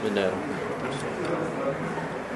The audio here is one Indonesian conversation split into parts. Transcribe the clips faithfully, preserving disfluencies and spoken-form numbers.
Bismillahirrahmanirrahim.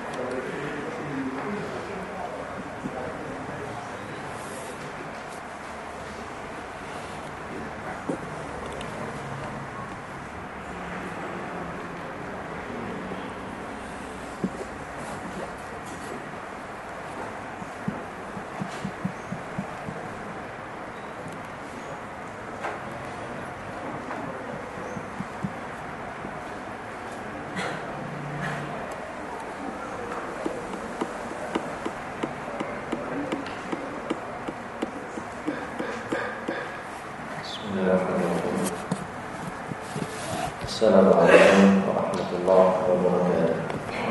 Assalamualaikum warahmatullahi wabarakatuh.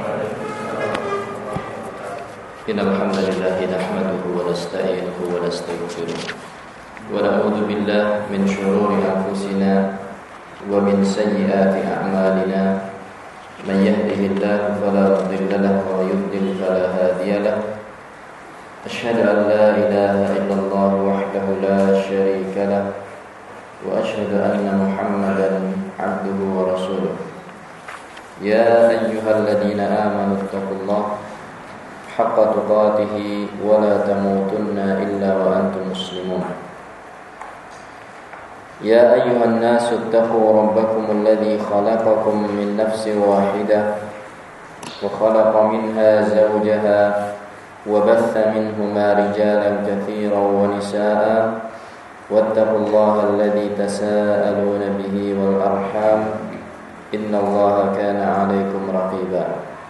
Innal hamdalillah nahmaduhu wa nasta'inuhu wa nastaghfiruh wa na'udzu billahi min shururi anfusina wa min sayyiati a'malina. Man yahdihillahu fala mudilla lahu wa yudlil fala hadiya lahu. Asyhadu an la ilaha illallah wahdahu la syarika lahu wa asyhadu anna Muhammadan abduhu wa rasuluh. Ya ayyuhalladzina amanu taqullaha haqqa tuqatih wa la tamutunna illa wa antum muslimun. Ya ayyuhan nasu taqu rabbakum alladzi khalaqakum min nafsin wahidah wa khalaqa minha zawjaha wa batha minhuma rijalan katsiran wa nisaa'a واتقوا الله الذي تساءلون به والأرحام إن الله كان عليكم رقيبا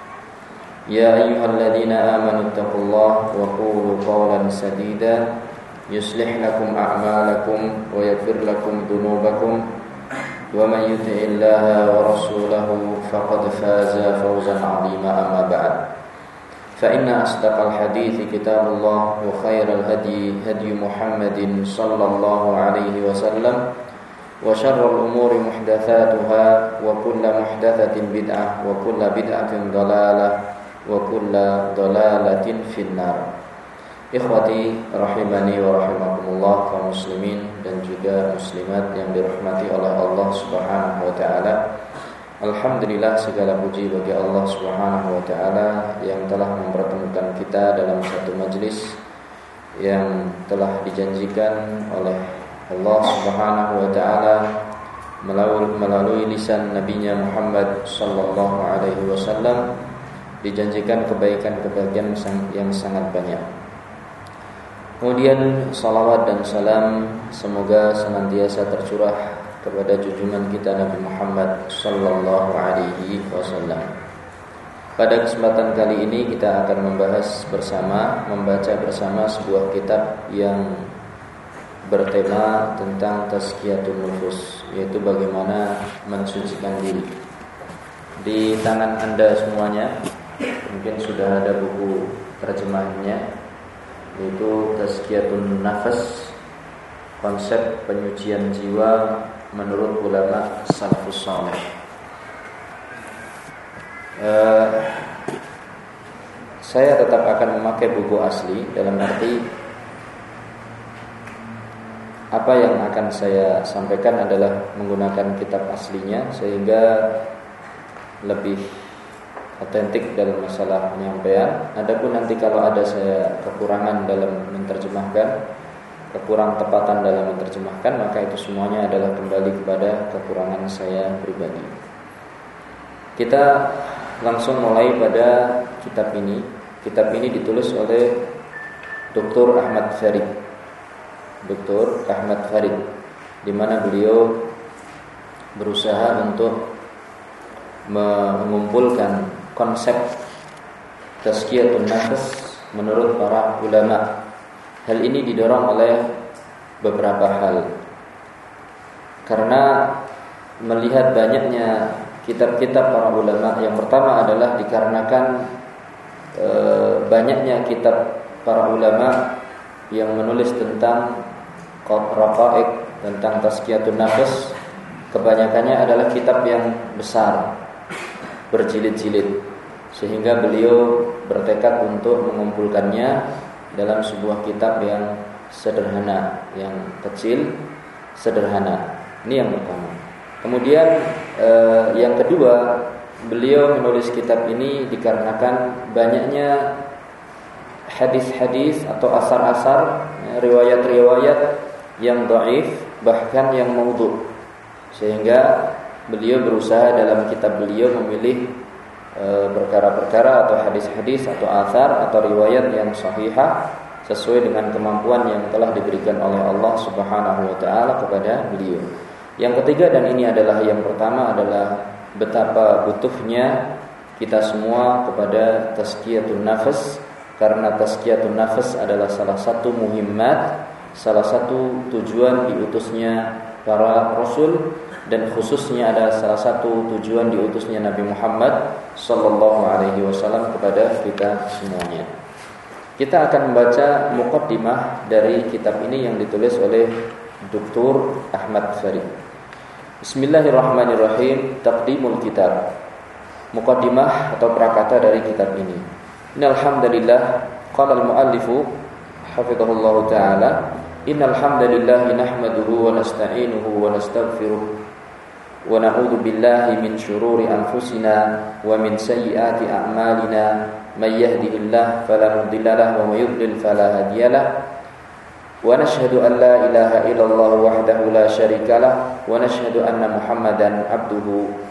يا أيها الذين آمنوا اتقوا الله وقولوا قولا سديدا يصلح لكم أعمالكم ويغفر لكم ذنوبكم ومن يطع الله ورسوله فقد فاز فوزا عظيما أما بعد فإن أصدق الحديث كتاب الله وخير الهدي هدي محمد صلى الله عليه وسلم وشر الأمور محدثاتها وكل محدثة بدعة وكل بدعة ضلالة وكل ضلالة في النار. Ikhwati rahimani wa rahimakumullah, kaum muslimin dan juga muslimat yang dirahmati oleh Allah Subhanahu wa taala. Alhamdulillah, segala puji bagi Allah Subhanahu wa taala yang telah mempertemukan kita dalam satu majlis yang telah dijanjikan oleh Allah Subhanahu wa taala melalui, melalui lisan Nabi-Nya Muhammad sallallahu alaihi wasallam, dijanjikan kebaikan-kebaikan yang sangat banyak. Kemudian salawat dan salam semoga senantiasa tercurah kepada junjungan kita Nabi Muhammad sallallahu alaihi wasallam. Pada kesempatan kali ini kita akan membahas bersama, membaca bersama sebuah kitab yang bertema tentang tazkiyatun nufus, yaitu bagaimana mensucikan diri. Di tangan Anda semuanya mungkin sudah ada buku terjemahannya, yaitu Tazkiyatun Nafas, konsep penyucian jiwa menurut ulama salafus saleh. Uh, saya tetap akan memakai buku asli, dalam arti apa yang akan saya sampaikan adalah menggunakan kitab aslinya sehingga lebih otentik dalam masalah penyampaian. Adapun nanti kalau ada saya kekurangan dalam menerjemahkan, kekurang tepatan dalam menerjemahkan, maka itu semuanya adalah kembali kepada kekurangan saya pribadi. Kita langsung mulai pada kitab ini. Kitab ini ditulis oleh Doktor Ahmad Farid. Doktor Ahmad Farid, di mana beliau berusaha untuk mengumpulkan konsep tazkiyatun nafs menurut para ulama. Hal ini didorong oleh beberapa hal. Karena melihat banyaknya kitab-kitab para ulama, yang pertama adalah dikarenakan e, banyaknya kitab para ulama yang menulis tentang raqaiq, tentang tazkiyatun nafs. Kebanyakannya adalah kitab yang besar, berjilid-jilid, sehingga beliau bertekad untuk mengumpulkannya dalam sebuah kitab yang sederhana, yang kecil, sederhana. Ini yang pertama. Kemudian eh, yang kedua, beliau menulis kitab ini dikarenakan banyaknya hadis-hadis atau asar-asar, riwayat-riwayat yang dhaif, bahkan yang maudhu. Sehingga beliau berusaha dalam kitab beliau memilih e, perkara-perkara atau hadis-hadis atau asar atau riwayat yang sahihah sesuai dengan kemampuan yang telah diberikan oleh Allah Subhanahu wa taala kepada beliau. Yang ketiga, dan ini adalah yang pertama, adalah betapa butuhnya kita semua kepada tazkiyatun nafas, karena tazkiyatun nafas adalah salah satu muhimmat, salah satu tujuan diutusnya para rasul, dan khususnya ada salah satu tujuan diutusnya Nabi Muhammad sallallahu alaihi wasallam kepada kita semuanya. Kita akan membaca muqaddimah dari kitab ini yang ditulis oleh Doktor Ahmad Farid. Bismillahirrahmanirrahim. Taqdimul kitab. Muqaddimah atau prakata dari kitab ini. Innal hamdalillah, qala al-muallifu hafizahullahu taala, innal hamdalillah nahmaduhu wa nasta'inuhu wa nastaghfiruh wa na'udzu billahi min shururi anfusina wa min sayyiati a'malina. من يهده الله فلا مضل له ومن يضلل فلا هادي له ونشهد أن لا إله إلا الله وحده لا شريك له ونشهد أن محمدا عبده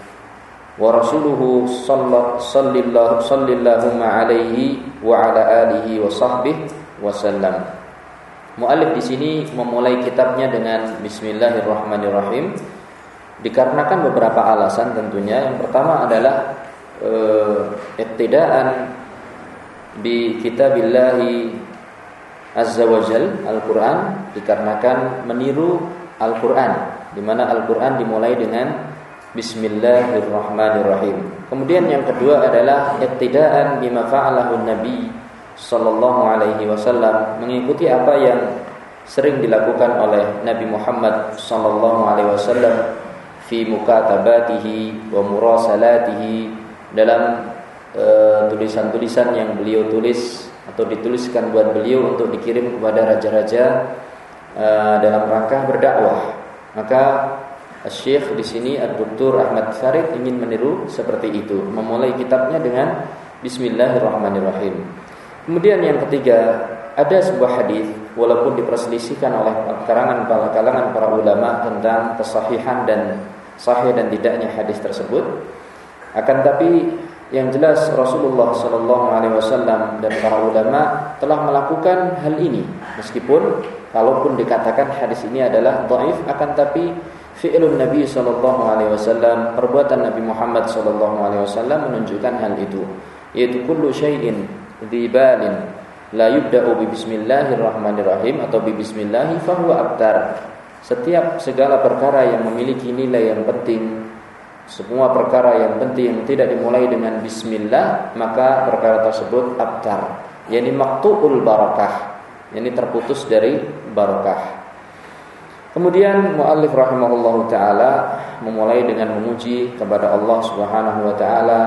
ورسوله صلى الله صلى اللهم عليه وعلى آله وصحبه وسلم. Muallif di sini memulai kitabnya dengan Bismillahirrahmanirrahim dikarenakan beberapa alasan tentunya. Yang pertama adalah uh, iktidaan bi kitabillahi azza wa jal, Al-Quran, dikarenakan meniru Al-Quran, di mana Al-Quran dimulai dengan Bismillahirrahmanirrahim. Kemudian yang kedua adalah iktidaan bima fa'alahu Nabi sallallahu alaihi wasallam, mengikuti apa yang sering dilakukan oleh Nabi Muhammad sallallahu alaihi wasallam fi mukatabatihi wa murasalatihi, dalam Uh, tulisan-tulisan yang beliau tulis atau dituliskan buat beliau untuk dikirim kepada raja-raja uh, dalam rangka berdakwah. Maka Syekh di sini Ad-Doktor Ahmad Farid ingin meniru seperti itu, memulai kitabnya dengan Bismillahirrahmanirrahim. Kemudian yang ketiga, ada sebuah hadis walaupun diperselisihkan oleh kalangan kalangan para ulama tentang kesahihan dan sahih dan tidaknya hadis tersebut, akan tapi yang jelas Rasulullah sallallahu alaihi wasallam dan para ulama telah melakukan hal ini, meskipun kalaupun dikatakan hadis ini adalah dhaif, akan tapi fi'lun Nabi sallallahu alaihi wasallam, perbuatan Nabi Muhammad sallallahu alaihi wasallam menunjukkan hal itu, yaitu kullu syai'in dzibalin la yubda'u bi bismillahirrahmanirrahim atau bi bismillah fa huwa abtar. Setiap segala perkara yang memiliki nilai yang penting, semua perkara yang penting yang tidak dimulai dengan bismillah, maka perkara tersebut abtar, yakni maqtu'ul barakah, yakni terputus dari barakah. Kemudian muallif rahimahullahu taala memulai dengan memuji kepada Allah Subhanahu wa taala,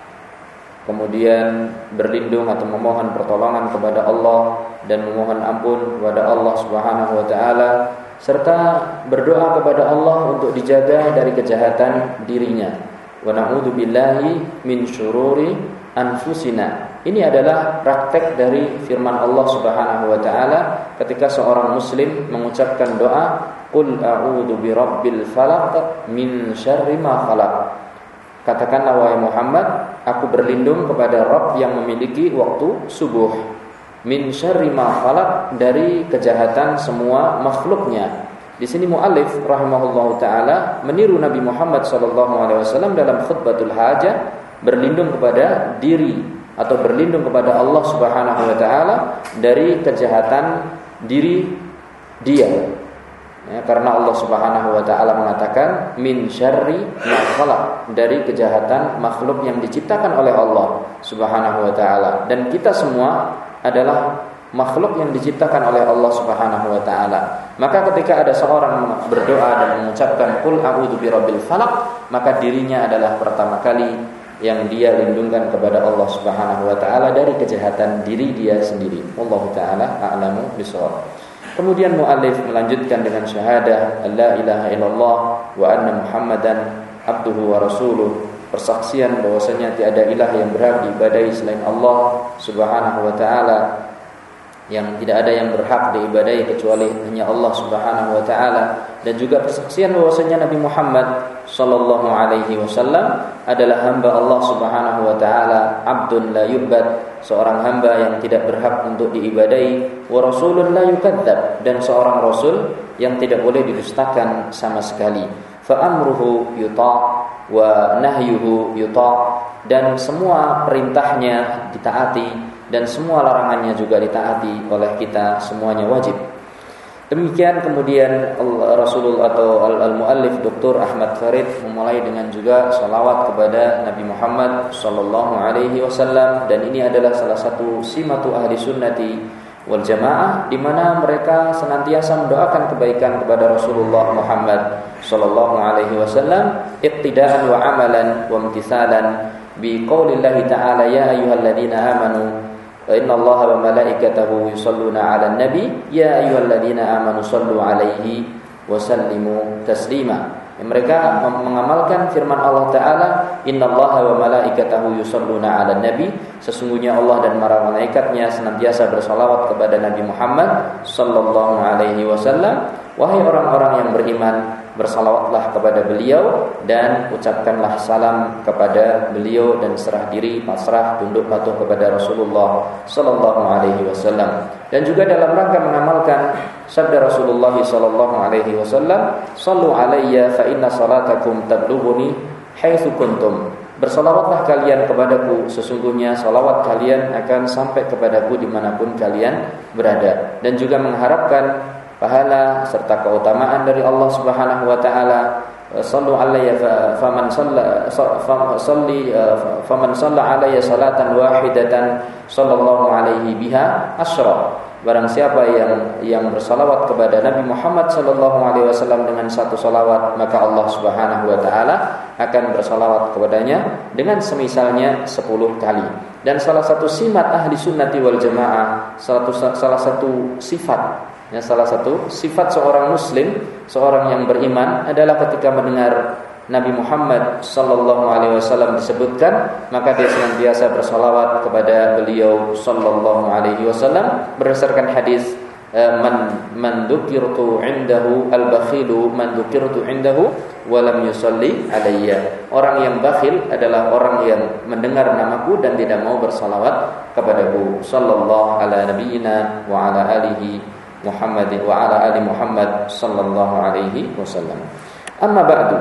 kemudian berlindung atau memohon pertolongan kepada Allah dan memohon ampun kepada Allah Subhanahu wa taala, serta berdoa kepada Allah untuk dijaga dari kejahatan dirinya. Wa na'udzu billahi min syururi anfusina. Ini adalah praktek dari firman Allah Subhanahu wa taala ketika seorang muslim mengucapkan doa, qul a'udzu birabbil falaq min syarri ma khalaq. Katakanlah wahai Muhammad, aku berlindung kepada Rabb yang memiliki waktu subuh. Min syarri ma khalaq, dari kejahatan semua makhluknya. Di sini muallif rahimahullahu taala meniru Nabi Muhammad sallallahu alaihi wasallam dalam khutbatul hajah, berlindung kepada diri atau berlindung kepada Allah Subhanahu wa taala dari kejahatan diri dia. Ya, karena Allah Subhanahu wa taala mengatakan min syarri ma khalaq, dari kejahatan makhluk yang diciptakan oleh Allah Subhanahu wa taala, dan kita semua adalah makhluk yang diciptakan oleh Allah Subhanahu wa taala. Maka ketika ada seorang berdoa dan mengucapkan qul a'udzu birabbil falaq, maka dirinya adalah pertama kali yang dia lindungkan kepada Allah Subhanahu wa taala dari kejahatan diri dia sendiri. Wallahu taala a'lamu bishawab. Kemudian muallif melanjutkan dengan syahadah la ilaha illallah wa anna Muhammadan abduhu wa rasuluh, persaksian bahwasanya tiada ilah yang berhak diibadahi selain Allah Subhanahu wa taala, yang tidak ada yang berhak diibadahi kecuali hanya Allah Subhanahu wa taala, dan juga persaksian bahwasanya Nabi Muhammad sallallahu alaihi wasallam adalah hamba Allah Subhanahu wa taala, abdun la yu'bad, seorang hamba yang tidak berhak untuk diibadahi, wa rasulun la yukadzdzab, dan seorang rasul yang tidak boleh didustakan sama sekali. Fa amruhu yuta' wa nahyuhu yuta', dan semua perintahnya ditaati dan semua larangannya juga ditaati oleh kita, semuanya wajib. Demikian kemudian Rasulullah atau Al-Muallif Doktor Ahmad Farid memulai dengan juga salawat kepada Nabi Muhammad sallallahu alaihi wasallam, dan ini adalah salah satu simatu ahli sunnati wal jamaah, di mana mereka senantiasa mendoakan kebaikan kepada Rasulullah Muhammad sallallahu alaihi wasallam, iqtidaan wa amalan wa imtithalan bi qaulillahi ta'ala ya ayyuhalladzina amanu inna Allaha wa malaikatahu yusholluna 'alan nabi ya ayyuhalladzina amanu shallu 'alaihi wa sallimu taslima. Mereka mengamalkan firman Allah Ta'ala, inna Allaha wa malaikatahu yusholluna 'alan nabi, sesungguhnya Allah dan para malaikatnya senantiasa bersalawat kepada Nabi Muhammad sallallahu alaihi wasallam. Wahai orang-orang yang beriman, bersalawatlah kepada beliau dan ucapkanlah salam kepada beliau dan serah diri, pasrah, tunduk patuh kepada Rasulullah sallallahu alaihi wasallam. Dan juga dalam rangka mengamalkan sabda Rasulullah sallallahu alaihi wasallam, "Shallu alayya fa inna salatakum tablughuni haitsu kuntum." Bersalawatlah kalian kepadaku, sesungguhnya salawat kalian akan sampai kepadaku dimanapun kalian berada. Dan juga mengharapkan pahala serta keutamaan dari Allah Subhanahu wa taala. Sallu alayya faman shalla salli faman shalla alayya salatan wahidatan sallallahu alaihi biha asyra. Barang siapa yang yang bersalawat kepada Nabi Muhammad sallallahu alaihi wasallam dengan satu salawat, maka Allah Subhanahu wa taala akan bersalawat kepadanya dengan semisalnya sepuluh kali. Dan salah satu simat ahli sunnati wal jamaah, salah satu salah satu sifat Ya, salah satu sifat seorang muslim, seorang yang beriman adalah ketika mendengar Nabi Muhammad sallallahu alaihi wasallam disebutkan, maka dia senantiasa bersalawat kepada beliau sallallahu alaihi wasallam berdasarkan hadis man man dzukirtu indahu al-bakhilu man dzukirtu indahu wa lam yusalli alayya. Orang yang bakhil adalah orang yang mendengar namaku dan tidak mau bersalawat kepadaku. Sallallahu ala nabiyyina wa ala alihi Muhammad wa ala ali Muhammad sallallahu alaihi wasallam. Amma ba'du.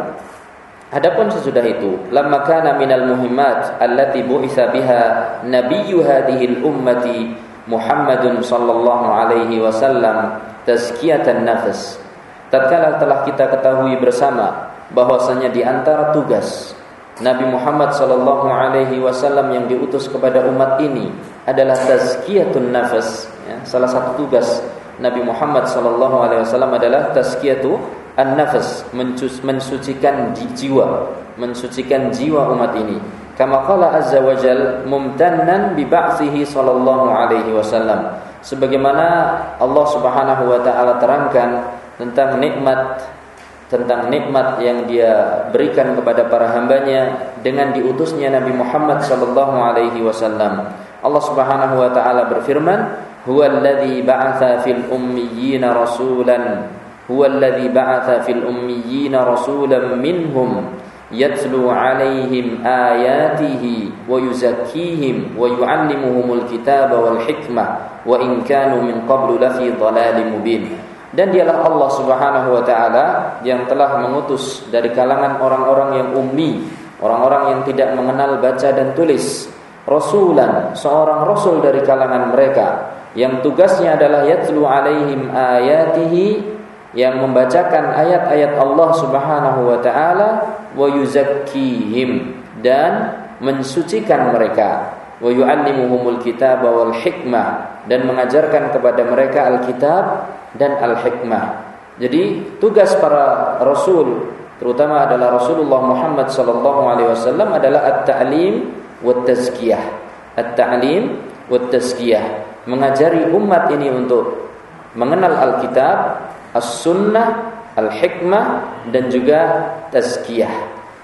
Adapun sesudah itu, lamma kana minal muhimmat allati bu'itsa biha nabiyyu hadhil ummati Muhammadun sallallahu alaihi wasallam tazkiyatan nafs. Tatkala telah kita ketahui bersama bahwasanya di antara tugas Nabi Muhammad sallallahu alaihi wasallam yang diutus kepada umat ini adalah tazkiyatun nafs, ya, salah satu tugas Nabi Muhammad sallallahu alaihi wasallam adalah tazkiyatu an-nafs, mensucikan jiwa, mensucikan jiwa umat ini. Kama qala azza wa jal mumtannan bi ba'tsihi sallallahu alaihi wasallam. Sebagaimana Allah Subhanahu wa taala terangkan tentang nikmat tentang nikmat yang Dia berikan kepada para hambanya dengan diutusnya Nabi Muhammad sallallahu alaihi wasallam. Allah Subhanahu wa taala berfirman, huwallazi ba'atsa fil ummiyina rasulan huwallazi ba'atsa fil ummiyina rasulan minhum yatlu 'alaihim ayatihi wa yuzakkihim wa yu'allimuhumul kitaba wal hikmah wa in kanu min qablu lafi dhalalin mubin. Dan dialah Allah Subhanahu wa taala yang telah mengutus dari kalangan orang-orang yang ummi, orang-orang yang tidak mengenal baca dan tulis, rasulan, seorang rasul dari kalangan mereka yang tugasnya adalah yatlu alaihim ayatihi, yang membacakan ayat-ayat Allah Subhanahu wa taala, wa yuzakkihim, dan mensucikan mereka, wa yu'allimuhumul kitaba wal hikmah, dan mengajarkan kepada mereka Alkitab dan Al-Hikmah. Jadi tugas para rasul, terutama adalah Rasulullah Muhammad sallallahu alaihi wasallam, adalah at-ta'lim wat tazkiyah. At-ta'lim wat tazkiyah, mengajari umat ini untuk mengenal Alkitab, As-Sunnah, Al-Hikmah, dan juga tazkiyah.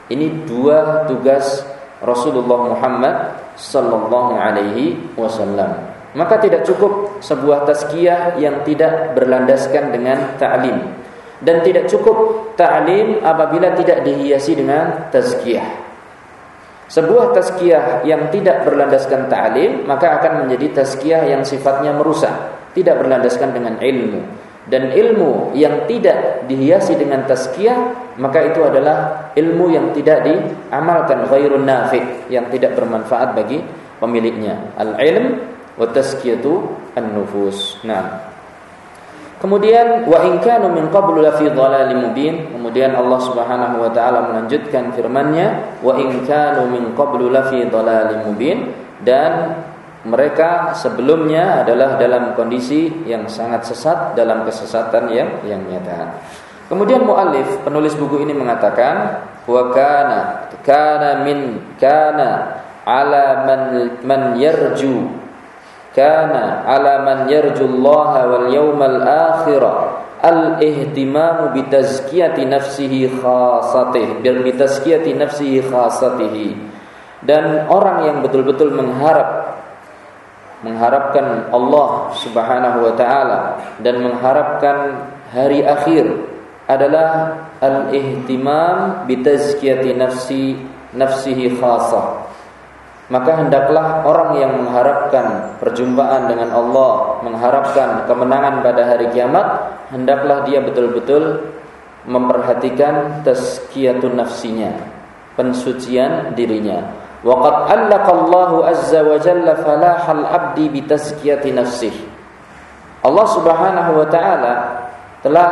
Ini dua tugas Rasulullah Muhammad sallallahu alaihi wasallam. Maka tidak cukup sebuah tazkiyah yang tidak berlandaskan dengan ta'lim, dan tidak cukup ta'lim apabila tidak dihiasi dengan tazkiyah. Sebuah tazkiyah yang tidak berlandaskan ta'lim maka akan menjadi tazkiyah yang sifatnya merusak, tidak berlandaskan dengan ilmu. Dan ilmu yang tidak dihiasi dengan tazkiyah maka itu adalah ilmu yang tidak diamalkan, ghairun nafi', yang tidak bermanfaat bagi pemiliknya. Al-ilm wa tazkiyatu an-nufus. Nah, kemudian wa in kanu min qablu la fi dhalalin mubin. Kemudian Allah Subhanahu wa taala melanjutkan firman-Nya, wa in kanu min qablu la fi dhalalin mubin, dan mereka sebelumnya adalah dalam kondisi yang sangat sesat, dalam kesesatan yang yang nyata. Kemudian muallif, penulis buku ini mengatakan, wa kana kana min kana ala man man yarju kana ala man yarju Allah wal yawmal akhir al-ihtimamu bi tazkiyati nafsihi khassatihi bi tazkiyati nafsihi khassatihi. Dan orang yang betul-betul mengharap mengharapkan Allah Subhanahu wa taala dan mengharapkan hari akhir adalah al-ihtimam bi tazkiyati nafsi nafsihi khassah. Maka hendaklah orang yang mengharapkan perjumpaan dengan Allah, mengharapkan kemenangan pada hari kiamat, hendaklah dia betul-betul memperhatikan tazkiyatun nafsinya, pensucian dirinya. Waqad allaqallahu azza wa jalla falahal abdi bi tazkiyati nafsihi. Allah Subhanahu wa taala telah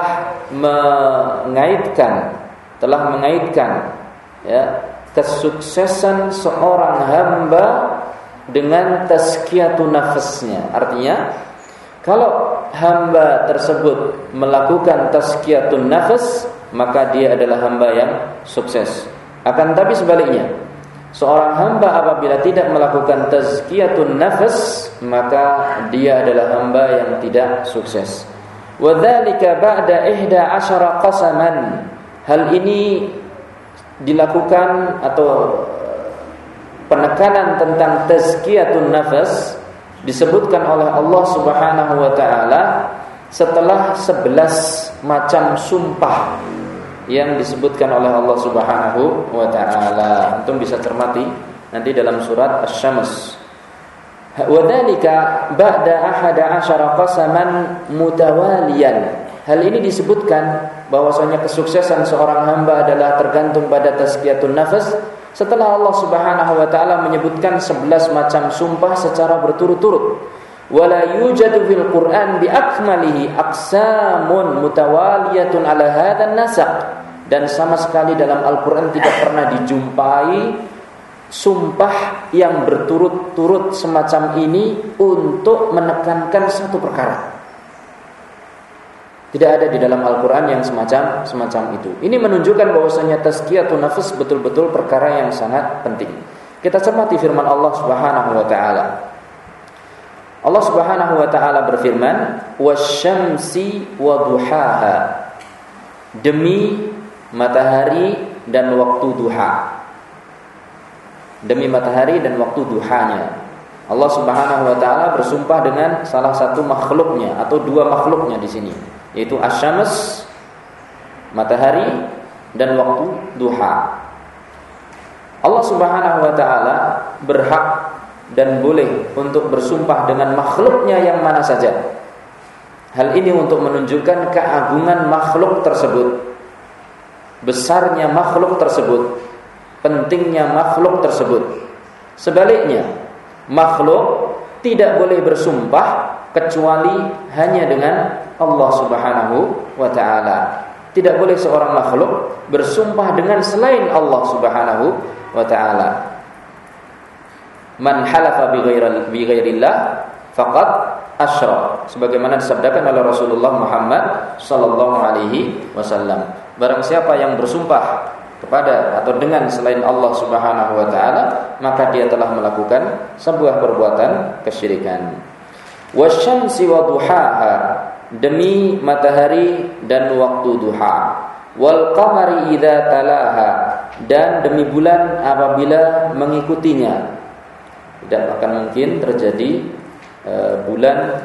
mengaitkan telah mengaitkan ya kesuksesan seorang hamba dengan tazkiyatun nafsnya. Artinya, kalau hamba tersebut melakukan tazkiyatun nafs, maka dia adalah hamba yang sukses. Akan tapi sebaliknya, seorang hamba apabila tidak melakukan tazkiyatun nafs, maka dia adalah hamba yang tidak sukses. Wa dzalika ba'da ihda asyara qasaman. Hal ini dilakukan atau penekanan tentang tazkiyatun nafs disebutkan oleh Allah Subhanahu wa taala setelah sebelas macam sumpah yang disebutkan oleh Allah Subhanahu wa taala. Antum bisa cermati nanti dalam surat Asy-Syams. Wa dzalika ba'da ahada asyara qasaman mutawaliyan. Hal ini disebutkan bahwasanya kesuksesan seorang hamba adalah tergantung pada tazkiyatun nafs setelah Allah Subhanahu wa taala menyebutkan sebelas macam sumpah secara berturut-turut. Wala yujadu fil Qur'an bi akmalihi aqsamun mutawaliyatun ala hadzal nasaq. Dan sama sekali dalam Al-Qur'an tidak pernah dijumpai sumpah yang berturut-turut semacam ini untuk menekankan satu perkara. Tidak ada di dalam Al-Quran yang semacam semacam itu. Ini menunjukkan bahwasanya tazkiyatun nafs betul-betul perkara yang sangat penting. Kita cermati firman Allah Subhanahu wa taala. Allah Subhanahu wa taala berfirman, "Wasyamsi wa duhaha." Demi matahari dan waktu duha. Demi matahari dan waktu duhanya. Allah Subhanahu wa taala bersumpah dengan salah satu makhluknya atau dua makhluknya di sini, yaitu asy-syams, matahari, dan waktu duha. Allah Subhanahu wa taala berhak dan boleh untuk bersumpah dengan makhluknya yang mana saja. Hal ini untuk menunjukkan keagungan makhluk tersebut, besarnya makhluk tersebut, pentingnya makhluk tersebut. Sebaliknya, makhluk tidak boleh bersumpah kecuali hanya dengan Allah Subhanahu wa taala. Tidak boleh seorang makhluk bersumpah dengan selain Allah Subhanahu wa taala. Man halafa bi ghairillah faqad asyrak, sebagaimana disabdakan oleh Rasulullah Muhammad sallallahu alaihi wasallam. Barang siapa yang bersumpah kepada atau dengan selain Allah Subhanahu wa taala, maka dia telah melakukan sebuah perbuatan kesyirikan. Wasyamsi wa duhaha, demi matahari dan waktu duha. Wal qamari idza talaha, dan demi bulan apabila mengikutinya. Tidak akan mungkin terjadi e, bulan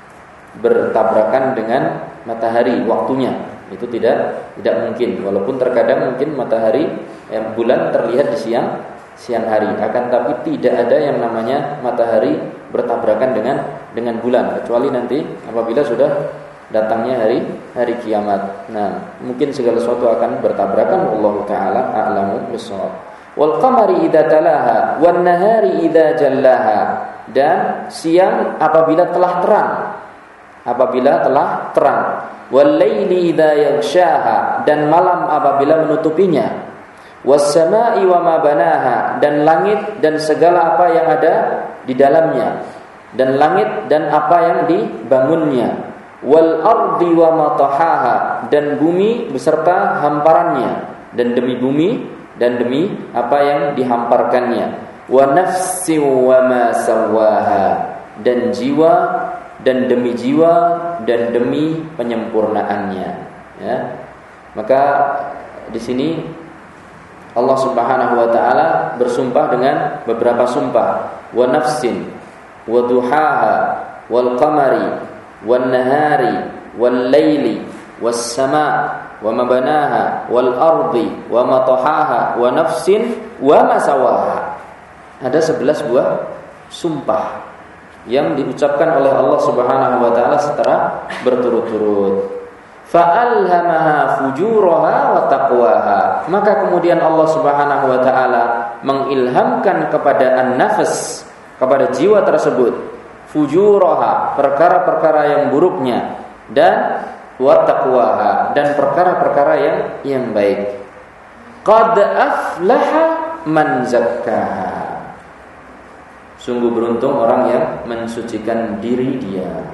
bertabrakan dengan matahari waktunya. Itu tidak tidak mungkin. Walaupun terkadang mungkin matahari eh, bulan terlihat di siang siang hari, akan tapi tidak ada yang namanya matahari bertabrakan dengan dengan bulan, kecuali nanti apabila sudah datangnya hari hari kiamat. Nah, mungkin segala sesuatu akan bertabrakan. Wallahu taala a'lamu bissawab. Wal qamari idza talaha wan nahari idza jallaha, dan siang apabila telah terang, apabila telah terang. Wal laili idza yaghshaha, dan malam apabila menutupinya. Was samai wa ma banaha, dan langit dan segala apa yang ada di dalamnya, dan langit dan apa yang dibangunnya. Wal ardi wa ma tahaha, dan bumi beserta hamparannya, dan demi bumi dan demi apa yang dihamparkannya. Wa nafsi wa ma sawaha, dan jiwa dan demi jiwa dan demi penyempurnaannya. Ya. Maka di sini Allah Subhanahu wa taala bersumpah dengan beberapa sumpah. Wa nafsin wa duhaha wal qamari wan nahari wal laili was sama wa ma banaha wal ardi wa ma tahaha wa nafsin wa ma sawaha. Ada sebelas buah sumpah yang diucapkan oleh Allah Subhanahu wa taala secara berturut-turut. Fa'alhamaha fujuraha wa taqwaha, maka kemudian Allah Subhanahu wa taala mengilhamkan kepada an-nafs, kepada jiwa tersebut, fujuraha, perkara-perkara yang buruknya, dan wa taqwaha, dan perkara-perkara yang yang baik. Qad aflaha man zakkaha, sungguh beruntung orang yang mensucikan diri dia.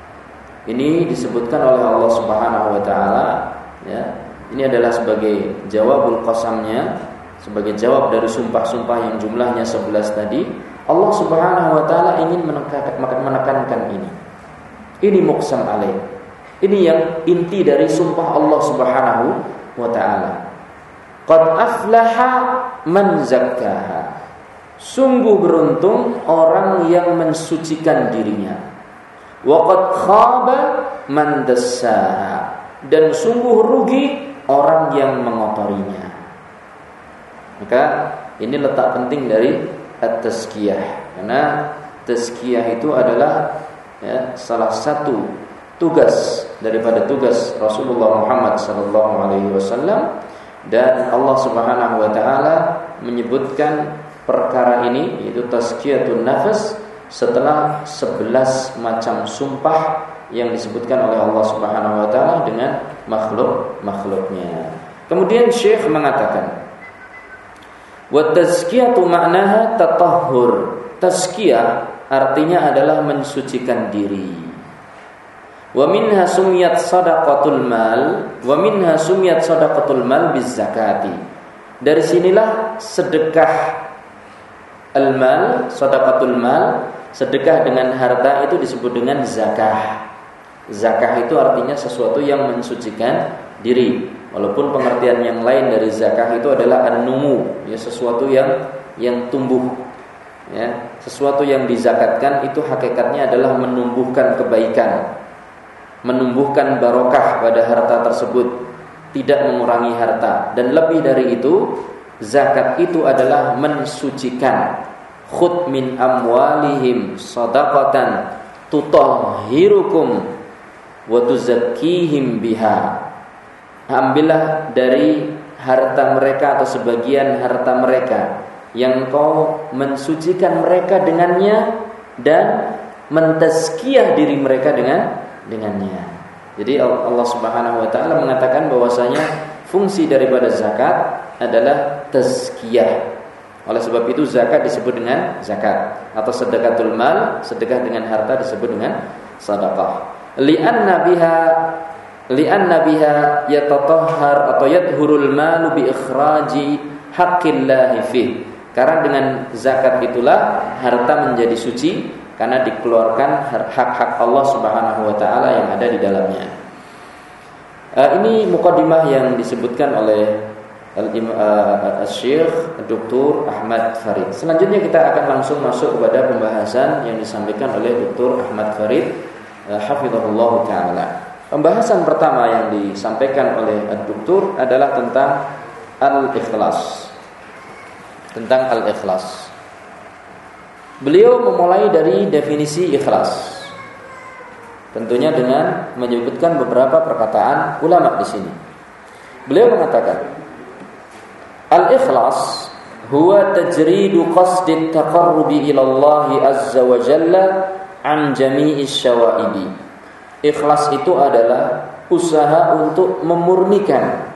Ini disebutkan oleh Allah Subhanahu wa taala, ya. Ini adalah sebagai jawabul qasamnya, sebagai jawab dari sumpah-sumpah yang jumlahnya sebelas tadi. Allah Subhanahu wa taala ingin menekankan ini. Ini muqsam alaih. Ini yang inti dari sumpah Allah Subhanahu wa taala. Qad aflaha man zakkaha, sungguh beruntung orang yang mensucikan dirinya. Wa qad khaba man dassaha, dan sungguh rugi orang yang mengotorinya. Maka ini letak penting dari at-tazkiyah, karena tazkiyah itu adalah ya, salah satu tugas daripada tugas Rasulullah Muhammad sallallahu alaihi wasallam, dan Allah Subhanahu wa taala menyebutkan perkara ini, yaitu tazkiyatun nafs, setelah sebelas macam sumpah yang disebutkan oleh Allah Subhanahu wa taala dengan makhluk-makhluknya. Kemudian Syekh mengatakan, wa tazkiyatu ma'naha tatahhur. Tazkiyah artinya adalah mensucikan diri. Wa minha sumiyat sadaqatul mal, wa minha sumiyat sadaqatul mal bizzakati. Dari sinilah sedekah al-mal, sadaqatul mal, sedekah dengan harta itu disebut dengan zakah. Zakah itu artinya sesuatu yang mensucikan diri. Walaupun pengertian yang lain dari zakah itu adalah an-numu, ya, sesuatu yang yang tumbuh. Ya, sesuatu yang dizakatkan itu hakikatnya adalah menumbuhkan kebaikan, menumbuhkan barokah pada harta tersebut, tidak mengurangi harta. Dan lebih dari itu, zakat itu adalah mensucikan. Khudh min amwalihim shadaqatan tutahhirukum wa tuzakkihim biha. Ambillah dari harta mereka atau sebagian harta mereka yang kau mensucikan mereka dengannya dan mentazkiyah diri mereka dengan dengannya. Jadi Allah Subhanahu wa taala mengatakan bahwasanya fungsi daripada zakat adalah tazkiyah. Oleh sebab itu zakat disebut dengan zakat, atau sedekatul mal, sedekah dengan harta disebut dengan sedekah. Li'anna biha li'anna biha yatatahhar atau yadhurul malu bi ikhraji haqqillahi fi. Karena dengan zakat itulah harta menjadi suci, karena dikeluarkan hak-hak Allah Subhanahu wa taala yang ada di dalamnya. Uh, ini mukadimah yang disebutkan oleh Al-Syekh Doktor Ahmad Farid. Selanjutnya kita akan langsung masuk kepada pembahasan yang disampaikan oleh Doktor Ahmad Farid hafizahullah taala. Pembahasan pertama yang disampaikan oleh Doktor adalah tentang al-ikhlas. Tentang al-ikhlas. Beliau memulai dari definisi ikhlas. Tentunya dengan menyebutkan beberapa perkataan ulama di sini. Beliau mengatakan al-ikhlas huwa tajridu qasdi at-taqarrubi ila Allah azza wa jalla an jami'i syawaibi. Ikhlas itu adalah usaha untuk memurnikan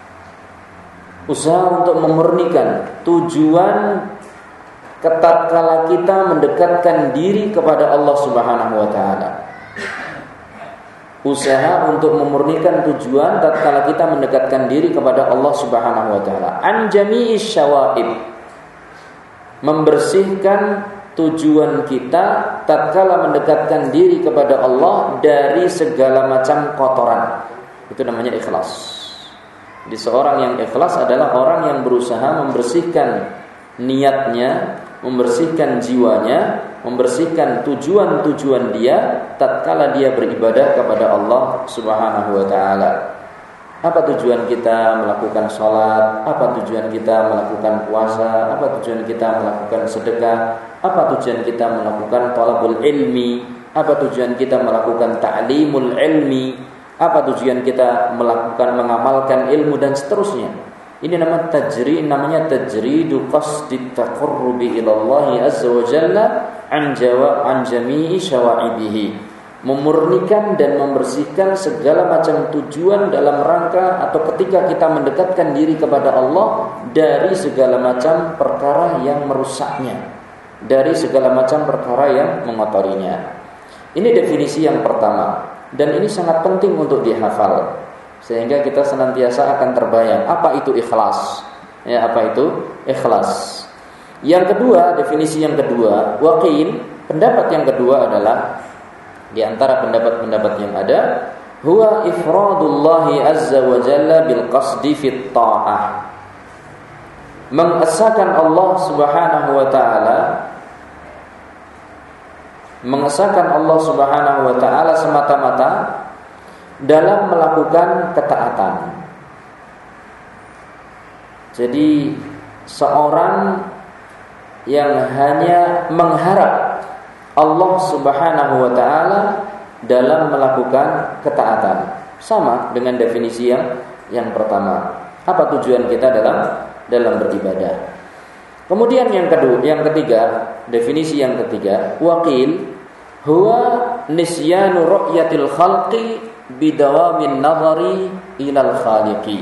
usaha untuk memurnikan tujuan tatkala kita mendekatkan diri kepada Allah Subhanahu wa taala. Usaha untuk memurnikan tujuan tatkala kita mendekatkan diri kepada Allah Subhanahu wa taala. An jami'i syawaib. Membersihkan tujuan kita tatkala mendekatkan diri kepada Allah dari segala macam kotoran. Itu namanya ikhlas. Jadi seorang yang ikhlas adalah orang yang berusaha membersihkan niatnya, membersihkan jiwanya, membersihkan tujuan-tujuan dia tatkala dia beribadah kepada Allah Subhanahu wa taala. Apa tujuan kita melakukan salat? Apa tujuan kita melakukan puasa? Apa tujuan kita melakukan sedekah? Apa tujuan kita melakukan talabul ilmi? Apa tujuan kita melakukan ta'limul ilmi? Apa tujuan kita melakukan mengamalkan ilmu dan seterusnya? Ini namanya tajri, namanya tajridu qasdi taqarrubi ila Allah azza wa jalla an jawa an jami'i syawaibihi. Memurnikan dan membersihkan segala macam tujuan dalam rangka atau ketika kita mendekatkan diri kepada Allah dari segala macam perkara yang merusaknya, dari segala macam perkara yang mengotorinya. Ini definisi yang pertama dan ini sangat penting untuk dihafal. Sehingga kita senantiasa akan terbayang apa itu ikhlas. Ya, apa itu ikhlas. Yang kedua, definisi yang kedua, waqil, pendapat yang kedua adalah di antara pendapat-pendapat yang ada, huwa ifradullahi azza wa jalla bil qasdi fit ta'ah. Mengesahkan Allah Subhanahu wa taala mengesahkan Allah Subhanahu wa taala semata-mata dalam melakukan ketaatan. Jadi seorang yang hanya mengharap Allah Subhanahu wa taala dalam melakukan ketaatan, sama dengan definisi yang yang pertama. Apa tujuan kita dalam dalam beribadah? Kemudian yang kedua, yang ketiga, definisi yang ketiga, waqil huwa nisyanu ru'yatil khalqi bidawamin nazari ilal khaliqi.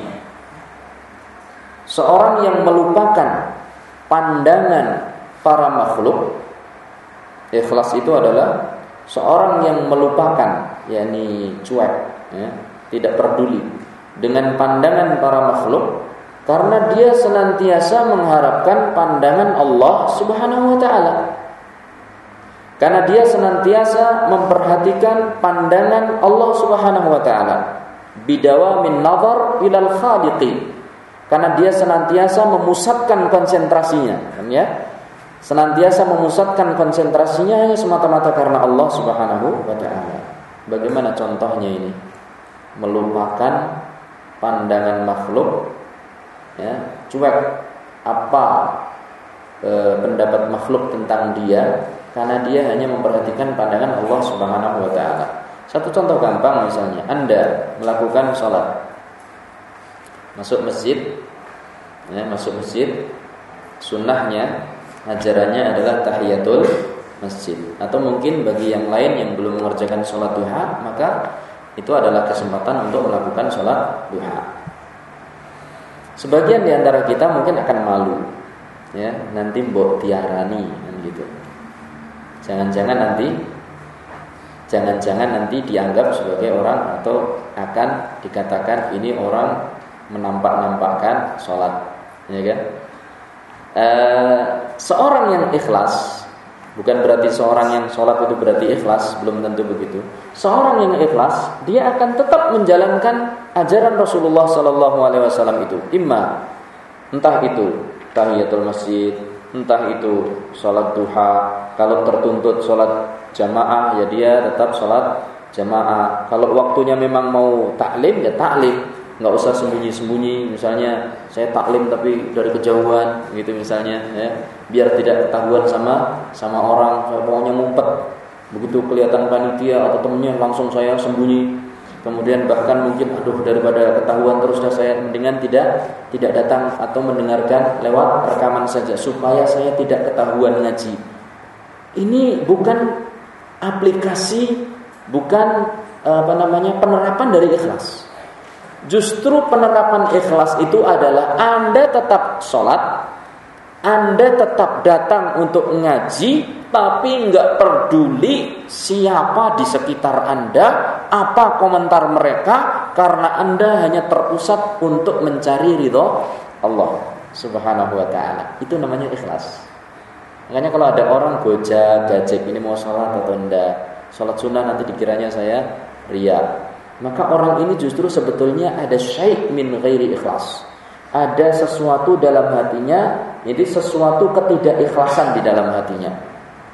Seorang yang melupakan pandangan para makhluk. Ikhlas itu adalah seorang yang melupakan, yakni cuek, ya, tidak peduli dengan pandangan para makhluk karena dia senantiasa mengharapkan pandangan Allah Subhanahu wa taala. Karena dia senantiasa memperhatikan pandangan Allah Subhanahu wa taala. Bidawa min nazar ilal khaliqi. Karena dia senantiasa memusatkan konsentrasinya, ya. Senantiasa memusatkan konsentrasinya hanya semata-mata karena Allah Subhanahu wa taala. Bagaimana contohnya ini? Melupakan pandangan makhluk, ya, cuek apa e, pendapat makhluk tentang dia. Karena dia hanya memperhatikan pandangan Allah Subhanahu wa taala. Satu contoh gampang misalnya, Anda melakukan sholat, masuk masjid, ya, masuk masjid, sunnahnya, ajarannya adalah tahiyatul masjid. Atau mungkin bagi yang lain yang belum mengerjakan sholat duha, maka itu adalah kesempatan untuk melakukan sholat duha. Sebagian di antara kita mungkin akan malu, ya, nanti mbok tiarani, kan gitu. Jangan-jangan nanti Jangan-jangan nanti dianggap sebagai orang atau akan dikatakan ini orang menampak-nampakkan sholat, ya kan? E, seorang yang ikhlas, bukan berarti seorang yang sholat itu berarti ikhlas, belum tentu begitu. Seorang yang ikhlas, dia akan tetap menjalankan ajaran Rasulullah Sallallahu Alaihi Wasallam itu, imma Entah itu tahiyatul masjid, entah itu sholat duha. Kalau tertuntut sholat jamaah, ya dia tetap sholat jamaah. Kalau waktunya memang mau taklim, ya taklim, nggak usah sembunyi-sembunyi. Misalnya saya taklim tapi dari kejauhan, gitu misalnya, ya, biar tidak ketahuan sama sama orang. Saya pokoknya ngumpet, begitu kelihatan panitia atau temennya langsung saya sembunyi. Kemudian bahkan mungkin aduh daripada ketahuan terus dah saya mendingan tidak tidak datang atau mendengarkan lewat rekaman saja supaya saya tidak ketahuan ngaji. Ini bukan aplikasi, bukan apa namanya penerapan dari ikhlas. Justru penerapan ikhlas itu adalah Anda tetap sholat, Anda tetap datang untuk ngaji, tapi nggak peduli siapa di sekitar Anda, apa komentar mereka, karena Anda hanya terpusat untuk mencari ridho Allah Subhanahu wa ta'ala. Itu namanya ikhlas. Makanya kalau ada orang gojek, gajek, ini mau sholat atau enggak, sholat sunnah nanti dikiranya saya riya, maka orang ini justru sebetulnya ada syai' min ghairi ikhlas. Ada sesuatu dalam hatinya, jadi sesuatu ketidakikhlasan di dalam hatinya.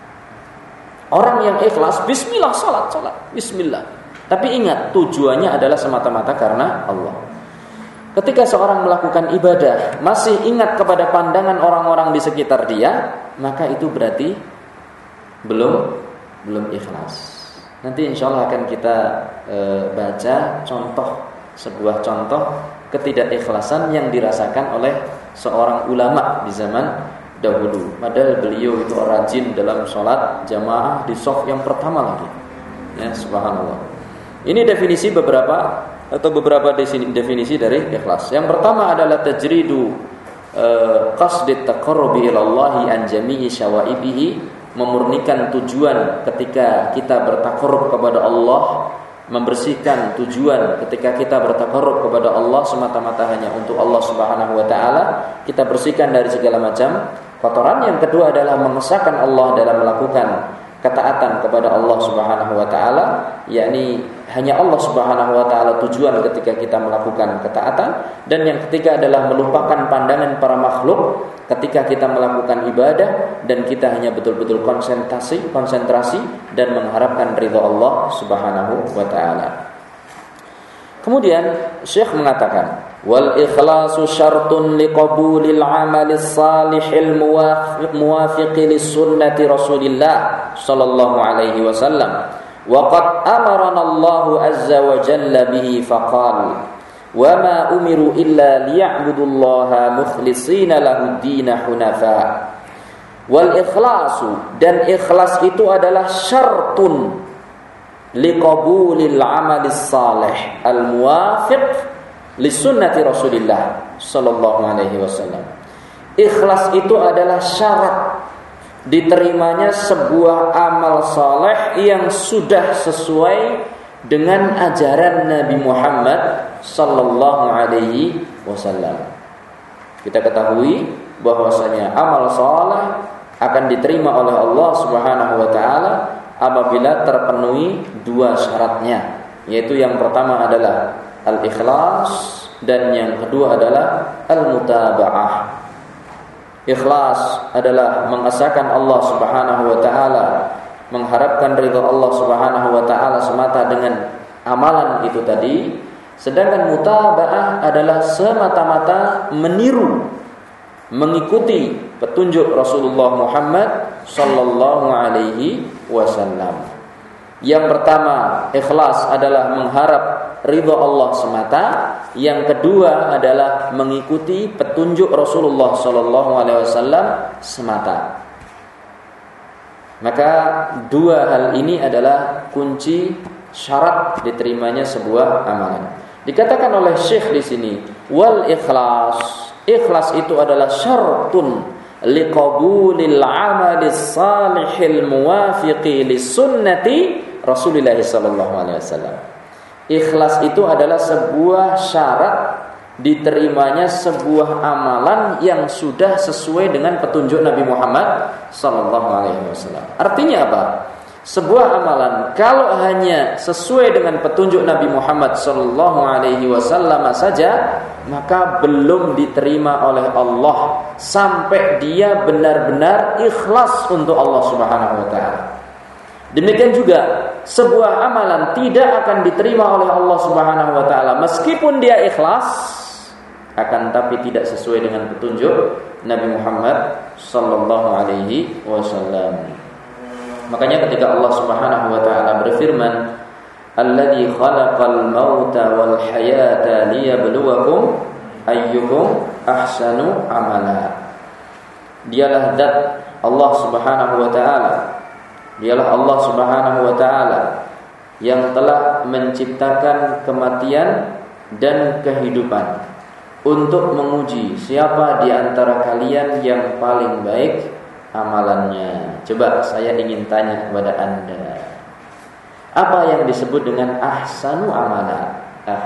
Orang yang ikhlas, bismillah, salat, salat, bismillah. Tapi ingat, tujuannya adalah semata-mata karena Allah. Ketika seorang melakukan ibadah, masih ingat kepada pandangan orang-orang di sekitar dia, maka itu berarti belum belum ikhlas. Nanti insya Allah akan kita e, baca contoh, sebuah contoh ketidakikhlasan yang dirasakan oleh seorang ulama di zaman dahulu. Padahal beliau itu rajin dalam sholat jamaah di shaf yang pertama lagi. Ya, subhanallah. Ini definisi beberapa atau beberapa definisi dari ikhlas. Yang pertama adalah tajridu uh, qasdit taqarrubi ilallahi an jami'i syawaibihi, memurnikan tujuan ketika kita bertaqarrub kepada Allah, membersihkan tujuan ketika kita bertaqarrub kepada Allah semata-mata hanya untuk Allah Subhanahu wa taala, kita bersihkan dari segala macam kotoran. Yang kedua adalah mengesahkan Allah dalam melakukan ketaatan kepada Allah Subhanahu wa taala, yakni hanya Allah Subhanahu wa taala tujuan ketika kita melakukan ketaatan. Dan yang ketiga adalah melupakan pandangan para makhluk ketika kita melakukan ibadah, dan kita hanya betul-betul konsentrasi konsentrasi dan mengharapkan ridha Allah Subhanahu wa taala. Kemudian Syekh mengatakan, wal ikhlasu syartun liqabulil amalis salihil muwafiqi lis-sunnati Rasulillah sallallahu alaihi wasallam. Wa qad amarana Allahu azza wa jalla bihi faqala wa ma umiru illa liya'budullaha mukhlishina lahud-din hunafa. Wal ikhlasu, dan ikhlas itu adalah syartun liqabulil amalis salih al muwafiq lisunnati Rasulillah sallallahu alaihi wasallam. Ikhlas itu adalah syarat diterimanya sebuah amal saleh yang sudah sesuai dengan ajaran Nabi Muhammad sallallahu alaihi wasallam. Kita ketahui bahwasanya amal saleh akan diterima oleh Allah Subhanahu wa taala apabila terpenuhi dua syaratnya, yaitu yang pertama adalah al-ikhlas dan yang kedua adalah al-mutaba'ah. Ikhlas adalah mengesahkan Allah Subhanahu wa taala, mengharapkan ridha Allah Subhanahu wa taala semata dengan amalan itu tadi. Sedangkan mutaba'ah adalah semata-mata meniru, mengikuti petunjuk Rasulullah Muhammad sallallahu alaihi wasallam. Yang pertama, ikhlas adalah mengharap ridha Allah semata. Yang kedua adalah mengikuti petunjuk Rasulullah sallallahu alaihi wasallam semata. Maka dua hal ini adalah kunci syarat diterimanya sebuah amalan. Dikatakan oleh Syekh di sini, wal ikhlas. Ikhlas itu adalah syartun liqabulil amalis salihil muwafiqi lis-sunnati Rasulullah sallallahu alaihi wasallam. Ikhlas itu adalah sebuah syarat diterimanya sebuah amalan yang sudah sesuai dengan petunjuk Nabi Muhammad sallallahu alaihi wasallam. Artinya apa? sebuah amalan kalau hanya sesuai dengan petunjuk Nabi Muhammad sallallahu alaihi wasallam saja, maka belum diterima oleh Allah sampai dia benar-benar ikhlas untuk Allah Subhanahu wa taala. Demikian juga sebuah amalan tidak akan diterima oleh Allah Subhanahu wa taala meskipun dia ikhlas, akan tapi tidak sesuai dengan petunjuk Nabi Muhammad sallallahu alaihi wasallam. Makanya ketika Allah Subhanahu wa taala berfirman, "Alladzi khalaqal mauta wal hayata liyabluwakum ayyukum ahsanu amala." Dialah zat Allah Subhanahu wa taala. Dialah Allah Subhanahu wa taala yang telah menciptakan kematian dan kehidupan untuk menguji siapa di antara kalian yang paling baik amalannya. Coba saya ingin tanya kepada Anda, apa yang disebut dengan ahsanu amala? Ah.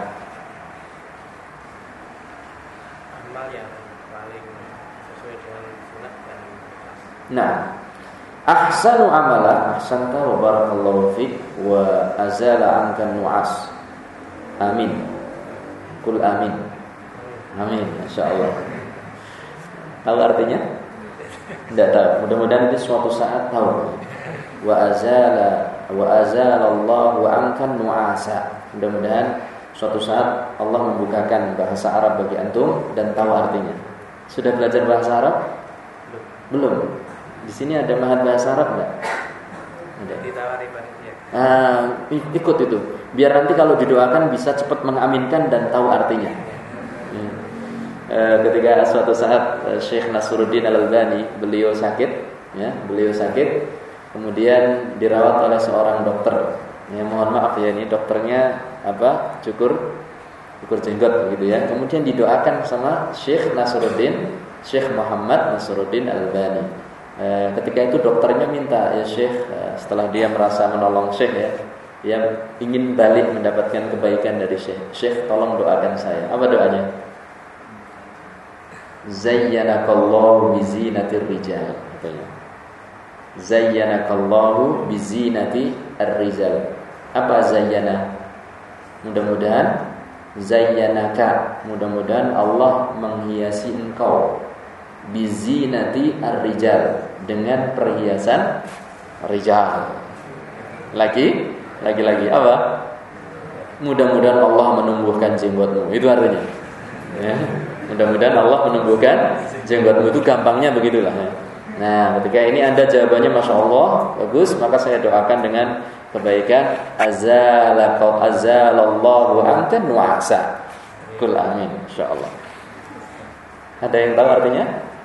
Amal yang paling sesuai dengan sunnah dan Nah, ahsanu amala, ahsanta wa barakallahu fik wa azala anka nu'as. Amin. Kul amin. Amin, insyaallah. Tahu artinya? Tidak tahu. Mudah-mudahan itu suatu saat tahu. Wa azala wa azalallahu ankan nu'asa. Mudah-mudahan suatu saat Allah membukakan bahasa Arab bagi antum dan tahu artinya. Sudah belajar bahasa Arab? Belum. Di sini ada mahat bahasa Arab enggak? Ada. ditawari panitia. Ah, ikut itu. Biar nanti kalau didoakan bisa cepat mengaminkan dan tahu artinya. Ya. Ketika suatu saat Syekh Nasruddin Al-Albani beliau sakit, ya, beliau sakit, kemudian dirawat oleh seorang dokter. Ya, mohon maaf ya, ini dokternya apa? Cukur, cukur jenggot begitu ya. Kemudian didoakan sama Syekh Nasruddin, Syekh Muhammad Nasruddin Al-Albani. Ketika itu dokternya minta, ya Syekh, setelah dia merasa menolong Syekh ya, yang ingin balik mendapatkan kebaikan dari Syekh, Syekh tolong doakan saya. Apa doanya? Zayyanakallahu bizinatir rijal, katanya. Zayyanakallahu bizinati ar-rijal. Apa zayyana? Mudah-mudahan zayyanaka, mudah-mudahan Allah menghiasi engkau bizinati ar-rijal, dengan perhiasan rijal. Lagi, lagi-lagi apa? Mudah-mudahan Allah menumbuhkan jenggotmu. Itu artinya. Ya. Mudah-mudahan Allah menumbuhkan jenggotmu. Itu gampangnya begitulah. Nah, ketika ini Anda jawabannya Masya Allah bagus, maka saya doakan dengan kebaikan. Azalakau azalallahu anka nu'asa. Kul amin, insyaallah. Ada yang tahu artinya?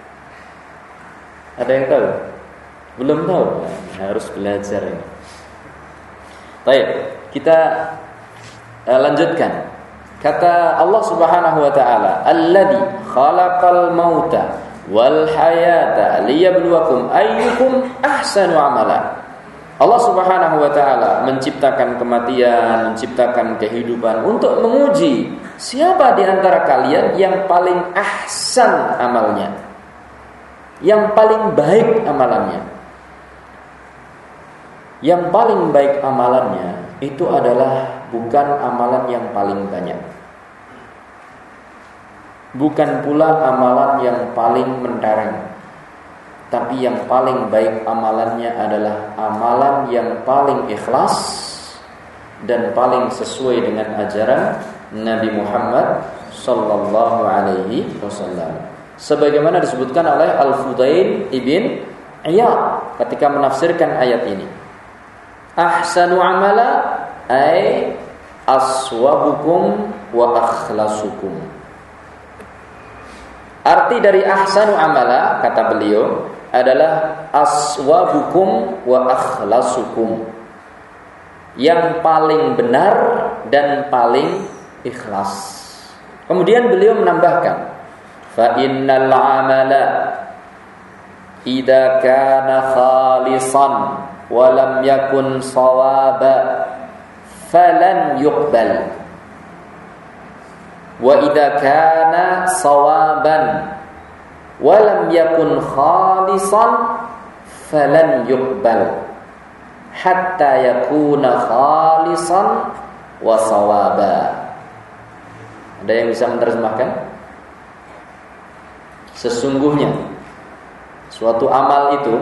Ada yang tahu? Belum tahu? Nah, harus belajar ini. Baik, kita uh, lanjutkan. Kata Allah Subhanahu wa taala, "Alladzi khalaqal mauta wal hayata liyabluwakum ayyukum ahsanu amala." Allah Subhanahu wa taala menciptakan kematian, menciptakan kehidupan untuk menguji siapa di antara kalian yang paling ahsan amalnya, yang paling baik amalannya. Yang paling baik amalannya itu adalah bukan amalan yang paling banyak, bukan pula amalan yang paling mentereng, tapi yang paling baik amalannya adalah amalan yang paling ikhlas dan paling sesuai dengan ajaran Nabi Muhammad sallallahu alaihi wasallam. Sebagaimana disebutkan oleh Al-Fudail ibn Iyad ketika menafsirkan ayat ini. Ahsanu amala ay aswabukum wa akhlasukum. Arti dari ahsanu amala, kata beliau, adalah aswabukum wa akhlasukum, yang paling benar dan paling ikhlas. Kemudian beliau menambahkan, fa innal amala idza kana khalisan wa lam yakun shawaba falan yuqbal, wa idza kana sawaban wa lam yakun khalisan falan yuqbal. hatta yakuna khalisan wa sawaba. Ada yang bisa menerjemahkan? Sesungguhnya suatu amal itu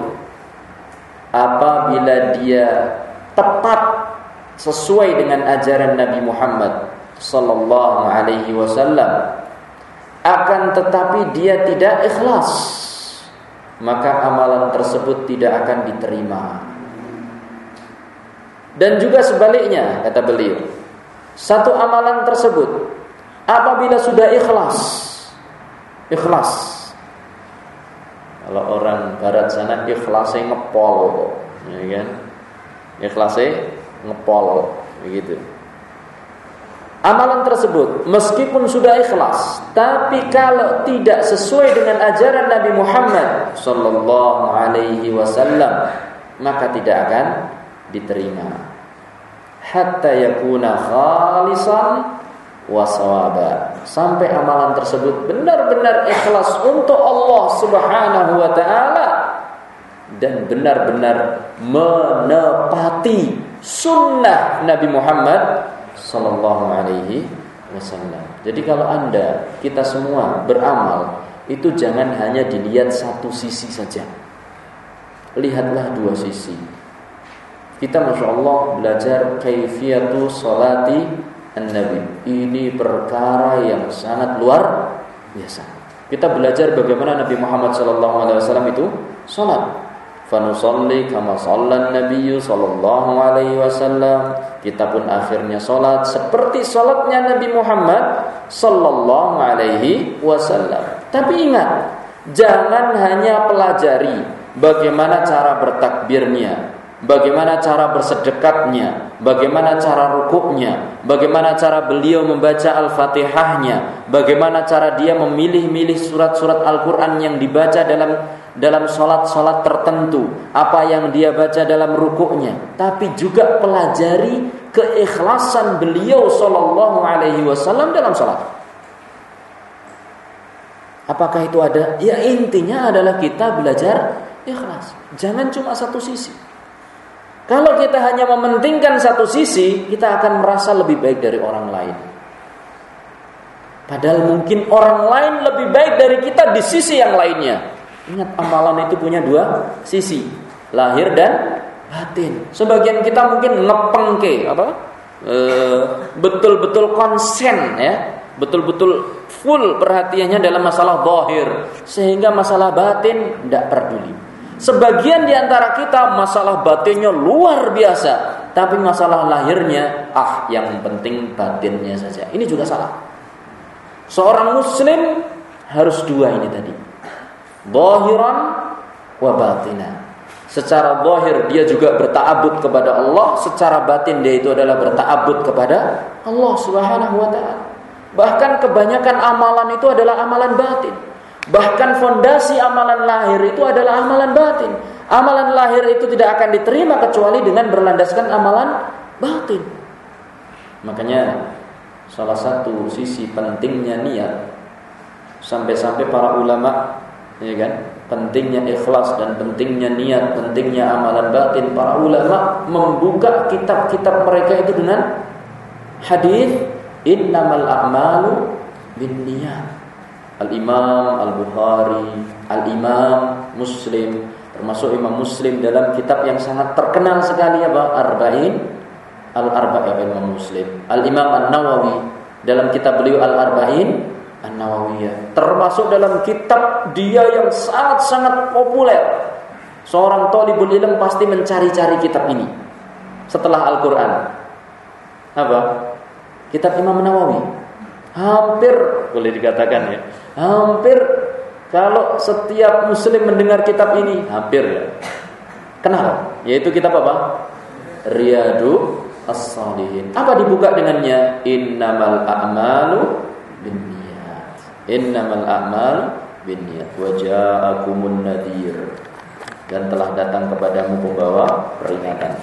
apabila dia tepat sesuai dengan ajaran Nabi Muhammad sallallahu alaihi wasallam, akan tetapi dia tidak ikhlas, maka amalan tersebut tidak akan diterima. Dan juga sebaliknya, kata beliau, satu amalan tersebut apabila sudah ikhlas, ikhlas. Kalau orang barat sana ikhlasnya ngepol, ya kan? Ikhlasnya ngepol, begitu. Amalan tersebut meskipun sudah ikhlas, tapi kalau tidak sesuai dengan ajaran Nabi Muhammad sallallahu alaihi wasallam, maka tidak akan diterima. Hatta yakuna khalisan wa sawaba, sampai amalan tersebut benar-benar ikhlas untuk Allah Subhanahu wa taala dan benar-benar menepati sunnah Nabi Muhammad sallallahu alaihi wasallam. Jadi kalau Anda, kita semua beramal, itu jangan hanya dilihat satu sisi saja. Lihatlah dua sisi. Kita Masya Allah belajar kaifiyatu salati an-nabi. Ini perkara yang sangat luar biasa. Kita belajar bagaimana Nabi Muhammad sallallahu alaihi wasallam itu salat. Fanusalli kama sallan nabiyyu sallallahu alaihi wasallam. Kita pun akhirnya salat seperti salatnya Nabi Muhammad sallallahu alaihi wasallam. Tapi ingat, jangan hanya pelajari bagaimana cara bertakbirnya, bagaimana cara bersedekatnya, bagaimana cara rukuknya, bagaimana cara beliau membaca Al-Fatihahnya, bagaimana cara dia memilih-milih surat-surat Al-Quran yang dibaca dalam dalam sholat-sholat tertentu, apa yang dia baca dalam rukuknya, tapi juga pelajari keikhlasan beliau sallallahu alaihi wasallam dalam sholat. Apakah itu ada? Ya, intinya adalah kita belajar ikhlas. Jangan cuma satu sisi. Kalau kita hanya mementingkan satu sisi, kita akan merasa lebih baik dari orang lain. Padahal mungkin orang lain lebih baik dari kita di sisi yang lainnya. Ingat, amalan itu punya dua sisi, lahir dan batin. Sebagian kita mungkin ngepengke apa? E, betul-betul konsen ya, betul-betul full perhatiannya dalam masalah zahir, sehingga masalah batin tidak peduli. Sebagian di antara kita masalah batinnya luar biasa, tapi masalah lahirnya ah yang penting batinnya saja. Ini juga salah. Seorang muslim harus dua ini tadi, zahiran wa batina. Secara zahir dia juga berta'abbud kepada Allah, secara batin dia itu adalah berta'abbud kepada Allah Subhanahu wa taala. Bahkan kebanyakan amalan itu adalah amalan batin. Bahkan fondasi amalan lahir itu adalah amalan batin. Amalan lahir itu tidak akan diterima kecuali dengan berlandaskan amalan batin. Makanya salah satu sisi pentingnya niat, sampai-sampai para ulama, ya kan, pentingnya ikhlas dan pentingnya niat, pentingnya amalan batin. Para ulama membuka kitab-kitab mereka itu dengan hadis innamal a'malu binniyat. Al-Imam Al-Bukhari, Al-Imam Muslim, termasuk Imam Muslim dalam kitab yang sangat terkenal sekali apa? Arba'in Al-Arba'in Imam Muslim. Al-Imam An-Nawawi dalam kitab beliau Al-Arba'in An-Nawawiyah, termasuk dalam kitab dia yang sangat-sangat populer. Seorang thalibul ilm pasti mencari-cari kitab ini setelah Al-Quran. Apa? Kitab Imam Nawawi. Hampir boleh dikatakan ya, hampir kalau setiap muslim mendengar kitab ini, hampir ya kenal, yaitu kitab apa? Riyadu As-Shalihin. Apa dibuka dengannya? Innamal a'malu binniyat. Innamal a'malu binniyat. Wa ja'akumun nadhir. Dan telah datang kepadamu pembawa peringatan.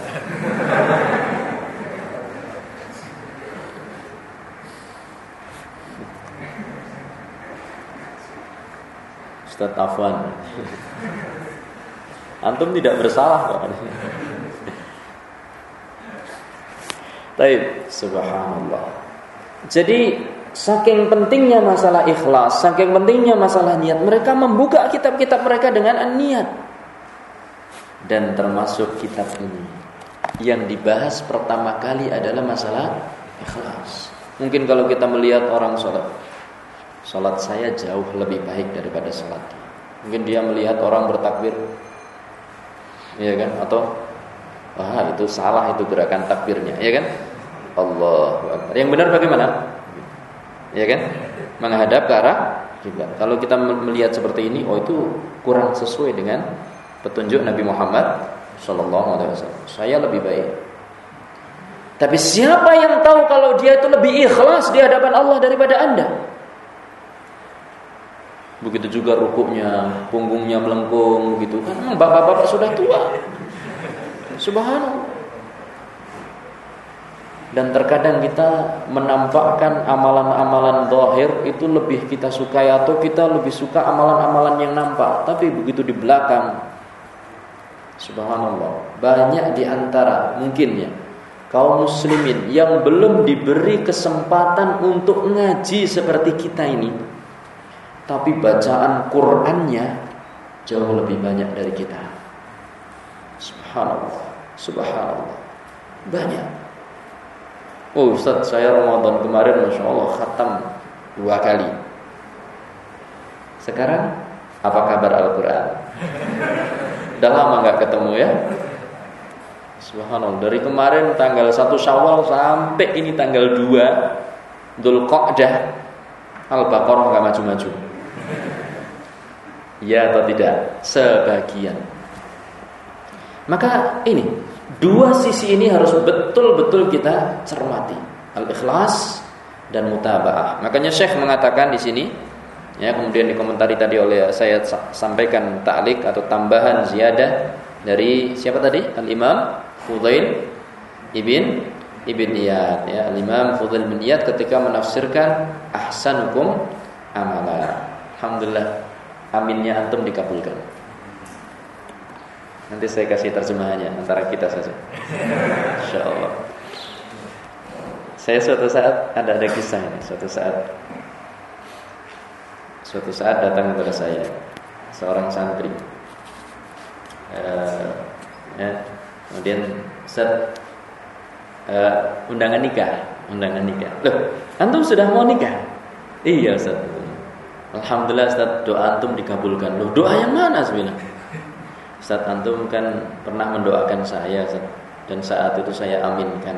Ustaz Afwan, antum tidak bersalah kok. Baik, subhanallah. Jadi saking pentingnya masalah ikhlas, saking pentingnya masalah niat, mereka membuka kitab-kitab mereka dengan niat. Dan termasuk kitab ini yang dibahas pertama kali adalah masalah ikhlas. Mungkin kalau kita melihat orang sholat, sholat saya jauh lebih baik daripada sholat. Mungkin dia melihat orang bertakbir, ya kan? Atau wah itu salah itu gerakan takbirnya, ya kan? Allahu Akbar. Yang benar bagaimana? Ya kan? Menghadap ke arah kiblat. Kalau kita melihat seperti ini, oh itu kurang sesuai dengan petunjuk Nabi Muhammad sallallahu alaihi wasallam. Saya lebih baik. Tapi siapa yang tahu kalau dia itu lebih ikhlas di hadapan Allah daripada Anda? Begitu juga rukuknya, punggungnya melengkung gitu kan. Memang bapak-bapak sudah tua. Subhanallah. Dan terkadang kita menampakkan amalan-amalan zahir itu lebih kita sukai, atau kita lebih suka amalan-amalan yang nampak. Tapi begitu di belakang, subhanallah, banyak di antara mungkin ya kaum muslimin yang belum diberi kesempatan untuk ngaji seperti kita ini, tapi bacaan Qur'annya jauh lebih banyak dari kita. Subhanallah, subhanallah, banyak. Oh Ustaz, saya Ramadan kemarin Masya Allah khatam dua kali. Sekarang apa kabar Al-Quran? Udah lama gak ketemu ya. Subhanallah, dari kemarin tanggal satu Syawal sampai ini tanggal dua Dzulqa'dah, Al-Baqarah gak maju-maju. Ya atau tidak? Sebagian. Maka ini dua sisi ini harus betul-betul kita cermati, al-ikhlas dan mutaba'ah. Makanya Syekh mengatakan di sini, ya, kemudian dikomentari tadi oleh saya sampaikan ta'liq atau tambahan ziyadah dari siapa tadi? Al-Imam Fudail ibn ibn Iyad, ya, Al-Imam Fudail bin Iyad ketika menafsirkan ahsanukum amala. Alhamdulillah, aminnya antum dikabulkan. Nanti saya kasih terjemahannya antara kita saja, insyaallah. Saya suatu saat ada ada kisah ini. Suatu saat, suatu saat datang kepada saya seorang santri, uh, ya, kemudian Ustaz, uh, undangan nikah, undangan nikah. Loh, antum sudah mau nikah? Iya Ustaz. Alhamdulillah Ustaz, doa antum dikabulkan. Loh, doa yang mana sebenarnya? Ustaz, antum kan pernah mendoakan saya Ustaz, dan saat itu saya aminkan.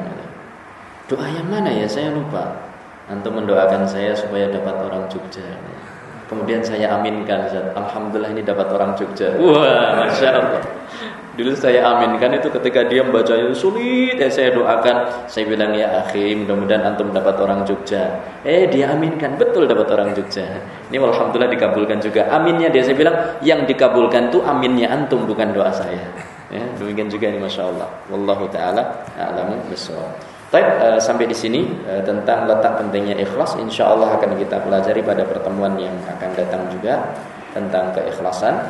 Doa yang mana ya? Saya lupa. Antum mendoakan saya supaya dapat orang Jogja. Kemudian saya aminkan Ustaz. Alhamdulillah ini dapat orang Jogja. Wah, Masya Allah. Dulu saya aminkan itu ketika dia membacanya sulit, ya saya doakan, saya bilang ya akhi, mudah-mudahan antum dapat orang Jogja. Eh dia aminkan, betul dapat orang Jogja. Ini alhamdulillah dikabulkan juga. Aminnya dia, saya bilang yang dikabulkan itu aminnya antum, bukan doa saya. Ya, demikian juga ini Masya Allah. Wallahu taala a'lamu bishawab. Baik, uh, sampai di sini uh, tentang letak pentingnya ikhlas. Insya Allah akan kita pelajari pada pertemuan yang akan datang juga tentang keikhlasan.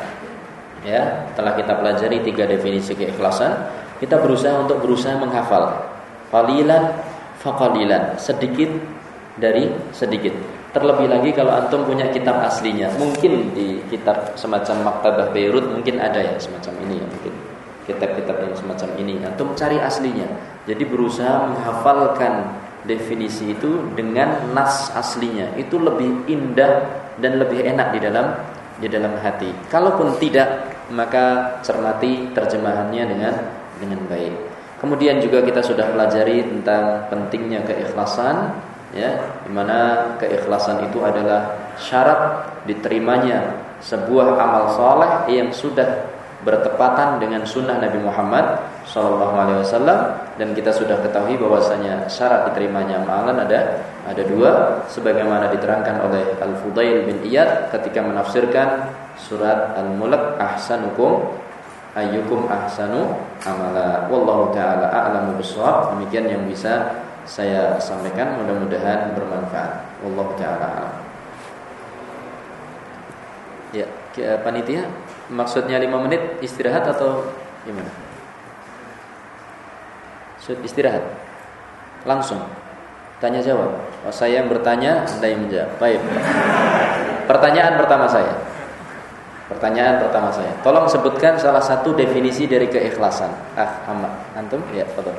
Ya, setelah kita pelajari tiga definisi keikhlasan, kita berusaha untuk berusaha menghafal. Qalilan faqalilan, sedikit dari sedikit. Terlebih lagi kalau antum punya kitab aslinya, mungkin di kitab semacam Maktabah Beirut mungkin ada ya semacam ini ya, mungkin kitab-kitab yang semacam ini. Antum cari aslinya. Jadi berusaha menghafalkan definisi itu dengan nas aslinya. Itu lebih indah dan lebih enak di dalam di dalam hati. Kalaupun tidak, maka cermati terjemahannya dengan dengan baik. Kemudian juga kita sudah pelajari tentang pentingnya keikhlasan, ya, di mana keikhlasan itu adalah syarat diterimanya sebuah amal saleh yang sudah bertepatan dengan sunnah Nabi Muhammad shallallahu alaihi wasallam. Dan kita sudah ketahui bahwasanya syarat diterimanya amalan ada ada dua, sebagaimana diterangkan oleh Al-Fudail bin Iyad ketika menafsirkan surat Al-Mulk, ahsanukum ayyukum ahsanu amala. Wallahu taala a'lamu bishawab. Demikian yang bisa saya sampaikan, mudah-mudahan bermanfaat. Wallahu taala a'lam. Ya, panitia, maksudnya lima menit istirahat atau gimana? Istirahat. Langsung tanya jawab. Oh, saya yang bertanya, Anda yang menjawab. Baik. Pertanyaan pertama saya. Pertanyaan pertama saya. Tolong sebutkan salah satu definisi dari keikhlasan. Ah, Ahmad, antum? Ya, betul.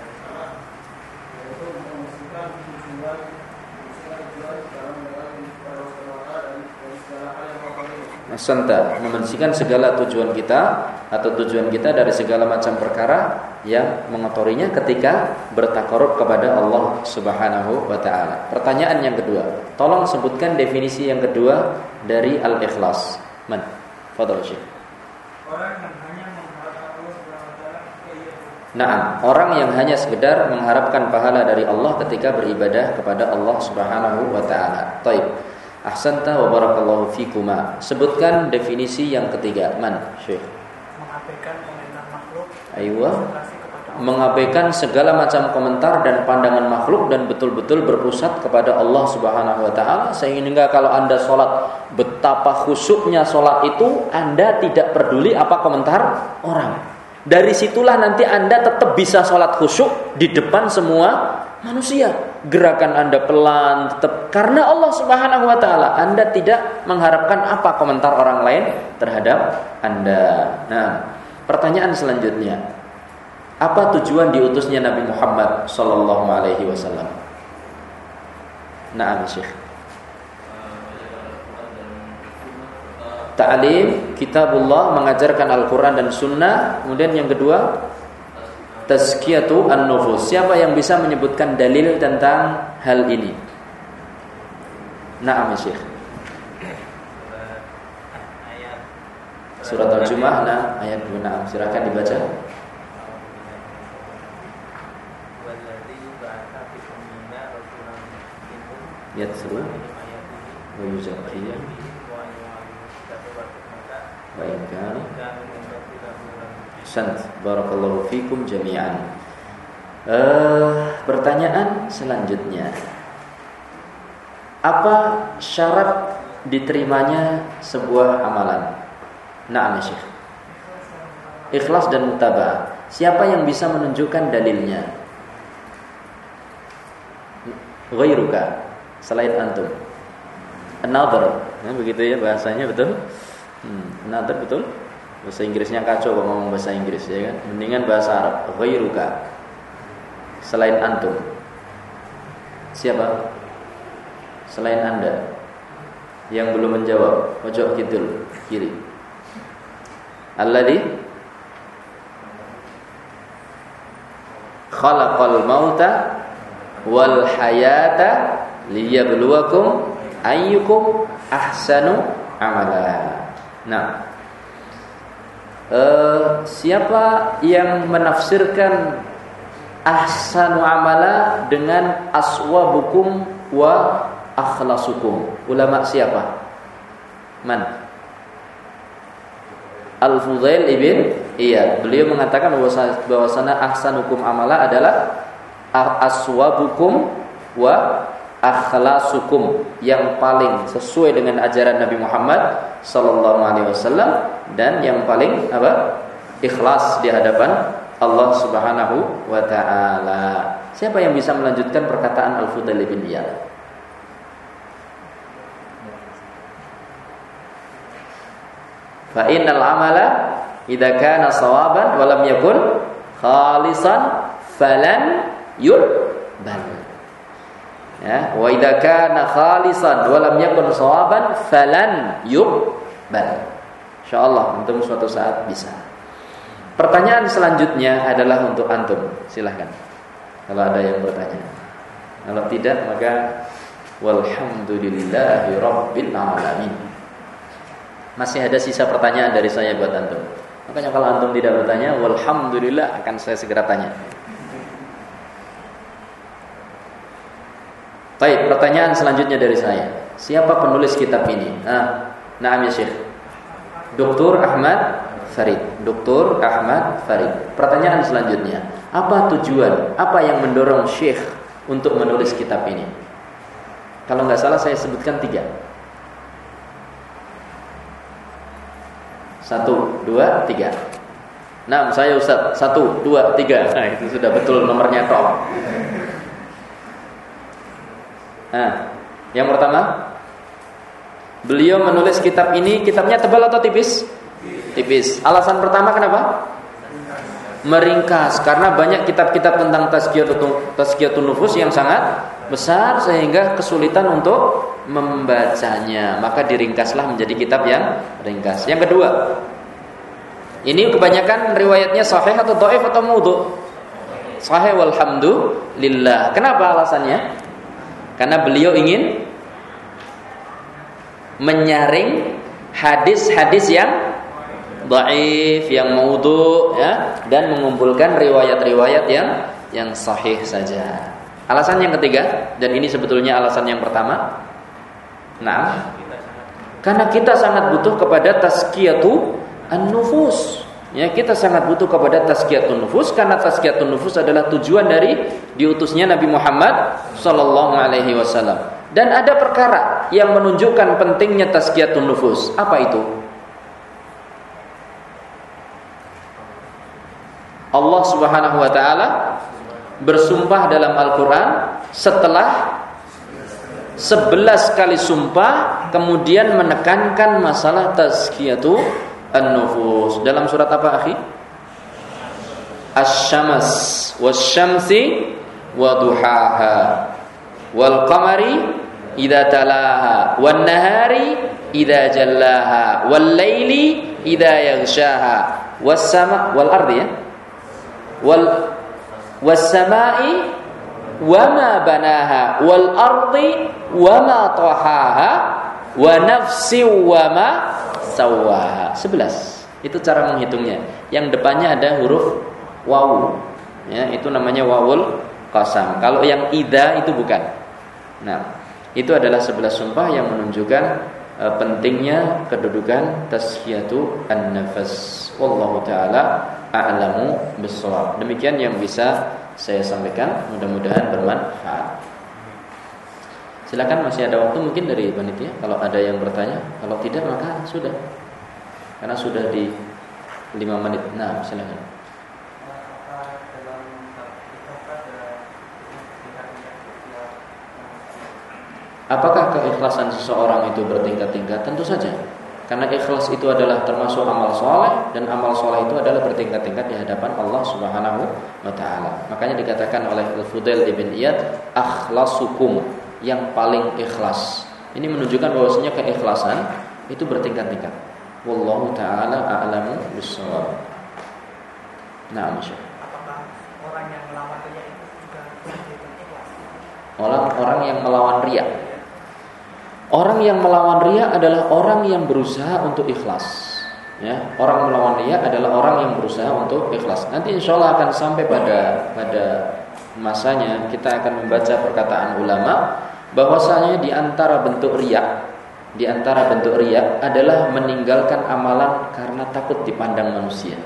Santa, membersihkan segala tujuan kita atau tujuan kita dari segala macam perkara yang mengotorinya ketika bertakarub kepada Allah Subhanahu wa taala. Pertanyaan yang kedua, tolong sebutkan definisi yang kedua dari al-ikhlas. Man? Fadhal Syekh. Orang yang hanya mengharapkan Allah Subhanahu wa taala. Naam, orang yang hanya sekedar mengharapkan pahala dari Allah ketika beribadah kepada Allah Subhanahu wa taala. Baik. Ahsanta wa barakallahu fikuma. Sebutkan definisi yang ketiga. Man, Syekh. Mengabaikan komentar makhluk. Aywa. Mengabaikan segala macam komentar dan pandangan makhluk dan betul-betul berpusat kepada Allah Subhanahu wa taala, sehingga kalau Anda sholat, betapa khusyuknya sholat itu, Anda tidak peduli apa komentar orang. Dari situlah nanti Anda tetap bisa sholat khusyuk di depan semua manusia. Gerakan Anda pelan tetap karena Allah Subhanahu wa taala. Anda tidak mengharapkan apa komentar orang lain terhadap Anda. Nah, pertanyaan selanjutnya, apa tujuan diutusnya Nabi Muhammad sallallahu alaihi wasallam? Naam, Syekh. Ta'lim kitabullah, mengajarkan Al-Qur'an dan sunnah. Kemudian yang kedua, tazkiyatu an-nufus. Siapa yang bisa menyebutkan dalil tentang hal ini? Naam, Syekh. Surat Al-Jumu'ah, nah, ayat dua. Naam, silakan dibaca. Yatsru wa yuzakkiyah wa in kana ahsant, barakallahu fikum jami'an. Uh, pertanyaan selanjutnya, apa syarat diterimanya sebuah amalan? Na'am, Syekh. Ikhlas dan mutaba'ah. Siapa yang bisa menunjukkan dalilnya? Ghairuka, selain antum. Another, nah, begitu ya bahasanya, betul? Hmm, another, betul? Bahasa Inggrisnya kacau kalau ngomong bahasa Inggris, ya kan? Mendingan bahasa Arab. Ghairuka, selain antum. Siapa? Selain Anda yang belum menjawab, pojok kidul kiri. Alladzi khalaqal mauta wal hayata liyabluwakum ayyukum ahsanu amala. Nah, Uh, siapa yang menafsirkan ahsanu amala dengan aswabukum wa akhlasukum? Ulama siapa? Man? Al-Fudail ibn Iyad. Beliau mengatakan bahwasanya ahsanukum amala adalah aswabukum wa akhlasukum, yang paling sesuai dengan ajaran Nabi Muhammad sallallahu alaihi wasallam dan yang paling apa? Ikhlas di hadapan Allah Subhanahu wa taala. Siapa yang bisa melanjutkan perkataan Al-Fudail bin Iyad? Fa innal amala idza kana shawaban wa lam yakun khalisan falan yuqbal. Ya, wa idza kana khalisan wa lam yakun shawaban falan yuqbal. Insyaallah antum suatu saat bisa. Pertanyaan selanjutnya adalah untuk antum. Silahkan kalau ada yang bertanya. Kalau tidak, maka walhamdulillahi rabbil alamin. Masih ada sisa pertanyaan dari saya buat antum. Makanya kalau antum tidak bertanya, walhamdulillah, akan saya segera tanya. Baik, pertanyaan selanjutnya dari saya. Siapa penulis kitab ini? Nah, na'am ya Syekh. Doktor Ahmad Farid. Doktor Ahmad Farid. Pertanyaan selanjutnya, apa tujuan, apa yang mendorong Syekh untuk menulis kitab ini? Kalau nggak salah saya sebutkan tiga. Satu, dua, tiga. Nah, saya Ustaz. Satu, dua, tiga. Nah, itu sudah betul nomornya top. Nah, yang pertama, beliau menulis kitab ini, kitabnya tebal atau tipis? Tipis. Alasan pertama kenapa? Meringkas, karena banyak kitab-kitab tentang tazkiyatun tazkiyatun nufus yang sangat besar sehingga kesulitan untuk membacanya, maka diringkaslah menjadi kitab yang ringkas. Yang kedua, ini kebanyakan riwayatnya sahih atau dhaif atau maudhu'? Sahih walhamdulillah. Kenapa alasannya? Karena beliau ingin menyaring hadis-hadis yang dhaif, yang maudhu', ya, dan mengumpulkan riwayat-riwayat yang yang sahih saja. Alasan yang ketiga, dan ini sebetulnya alasan yang pertama. Nah, karena kita sangat butuh kepada tazkiyatu an-nufus. Ya, kita sangat butuh kepada tazkiyatun nufus karena tazkiyatun nufus adalah tujuan dari diutusnya Nabi Muhammad sallallahu alaihi wasallam. Dan ada perkara yang menunjukkan pentingnya tazkiyatun nufus. Apa itu? Allah Subhanahu wa taala bersumpah dalam Al-Qur'an setelah sebelas kali sumpah kemudian menekankan masalah tazkiyatu an-nufus. Dalam surat apa, akhi? Asy-syams wasy-syamsi wa duhaha wal qamari idza talaha wan nahari idza jallaha wal laili idza yaghshaha was sama wal ardi ya wal was samai wama banaha wal ardi wama tahaha wa nafsi wama sawaha. Sebelas. Itu cara menghitungnya. Yang depannya ada huruf wawu. Ya, itu namanya wawul qasam. Kalau yang idza itu bukan. Nah, itu adalah sebelas sumpah yang menunjukkan uh, pentingnya kedudukan tazkiyatu an-nafas. Wallahu taala a'lamu bissawab. Demikian yang bisa saya sampaikan, mudah-mudahan bermanfaat. Silakan, masih ada waktu mungkin dari panitia kalau ada yang bertanya. Kalau tidak maka sudah. Karena sudah di lima menit. Nah, silakan. Apakah keikhlasan seseorang itu bertingkat-tingkat? Tentu saja. Karena ikhlas itu adalah termasuk amal soleh, dan amal soleh itu adalah bertingkat-tingkat di hadapan Allah Subhanahu wa taala. Makanya dikatakan oleh Al-Fudail ibn Iyad, akhlasukum, yang paling ikhlas. Ini menunjukkan bahwasanya keikhlasan itu bertingkat-tingkat. Wallahu taala a'lamu bissawab. Nah, Masya. Apakah orang yang melawan riya itu juga ikhlas? Orang-orang yang melawan riya. Orang yang melawan riya adalah orang yang berusaha untuk ikhlas. Ya, orang melawan riya adalah orang yang berusaha untuk ikhlas. Nanti insya Allah akan sampai pada pada masanya kita akan membaca perkataan ulama bahwasanya di antara bentuk riya, di antara bentuk riya adalah meninggalkan amalan karena takut dipandang manusia.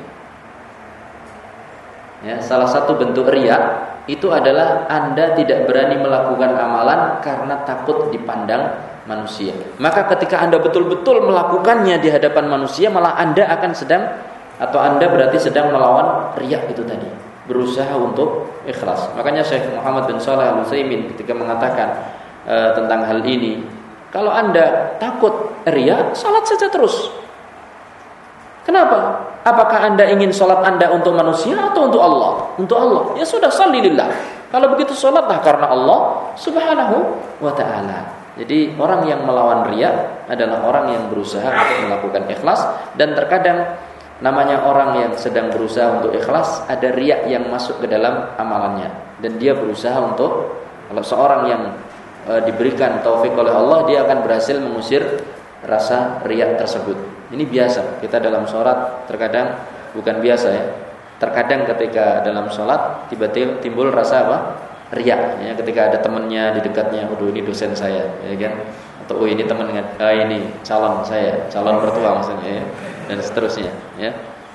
Ya, salah satu bentuk riya itu adalah Anda tidak berani melakukan amalan karena takut dipandang manusia. Maka ketika Anda betul-betul melakukannya di hadapan manusia, malah Anda akan sedang atau Anda berarti sedang melawan riya itu tadi, berusaha untuk ikhlas. Makanya Syekh Muhammad bin Shalih Al-Utsaimin ketika mengatakan e, tentang hal ini, kalau Anda takut riya, salat saja terus. Kenapa? Apakah Anda ingin salat Anda untuk manusia atau untuk Allah? Untuk Allah. Ya sudah, sholilillah. Kalau begitu salatlah karena Allah Subhanahu wa taala. Jadi orang yang melawan riya adalah orang yang berusaha untuk melakukan ikhlas, dan terkadang namanya orang yang sedang berusaha untuk ikhlas ada riya yang masuk ke dalam amalannya, dan dia berusaha untuk, kalau seorang yang e, diberikan taufik oleh Allah, dia akan berhasil mengusir rasa riya tersebut. Ini biasa kita dalam sholat, terkadang bukan biasa ya, terkadang ketika dalam sholat tiba-tiba timbul rasa apa? Riya, ya, ketika ada temannya di dekatnya, aduh ini dosen saya, ya kan? Atau oh ini teman dengan, ah, ini calon saya, calon mertua maksudnya, ya, dan seterusnya, ya.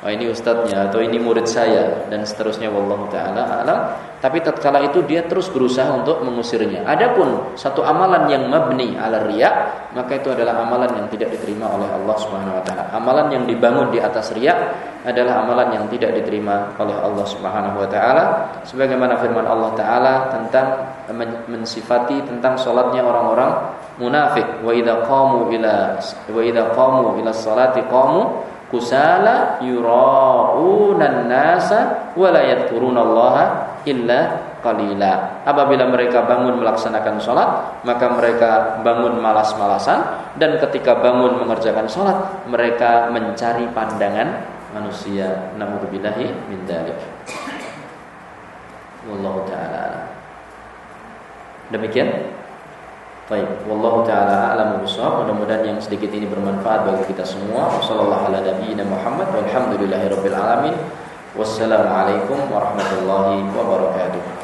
oh ini ustadznya atau ini murid saya dan seterusnya, wallahu taala alam. Tapi tatkala itu dia terus berusaha untuk mengusirnya. Adapun satu amalan yang mabni ala riya, maka itu adalah amalan yang tidak diterima oleh Allah Subhanahu wa taala. Amalan yang dibangun di atas riya adalah amalan yang tidak diterima oleh Allah Subhanahu wa taala, sebagaimana firman Allah taala tentang mensifati tentang salatnya orang-orang munafik. Wa idza qamu ila wa idza qamu ila sholati qamu kusala yura'unan nasa wa la yadhkurunallaha illa qalila. Apabila mereka bangun melaksanakan sholat, maka mereka bangun malas-malasan, dan ketika bangun mengerjakan sholat, mereka mencari pandangan manusia. Na'udzubillahi min dzalik. Wallahu ta'ala. Demikian. Baik, wallahu ta'ala a'lamu bishawab. Mudah-mudahan yang sedikit ini bermanfaat bagi kita semua. Wassallallahu ala nabiyyina Muhammad walhamdulillahirabbil alamin. Wassalamualaikum warahmatullahi wabarakatuh.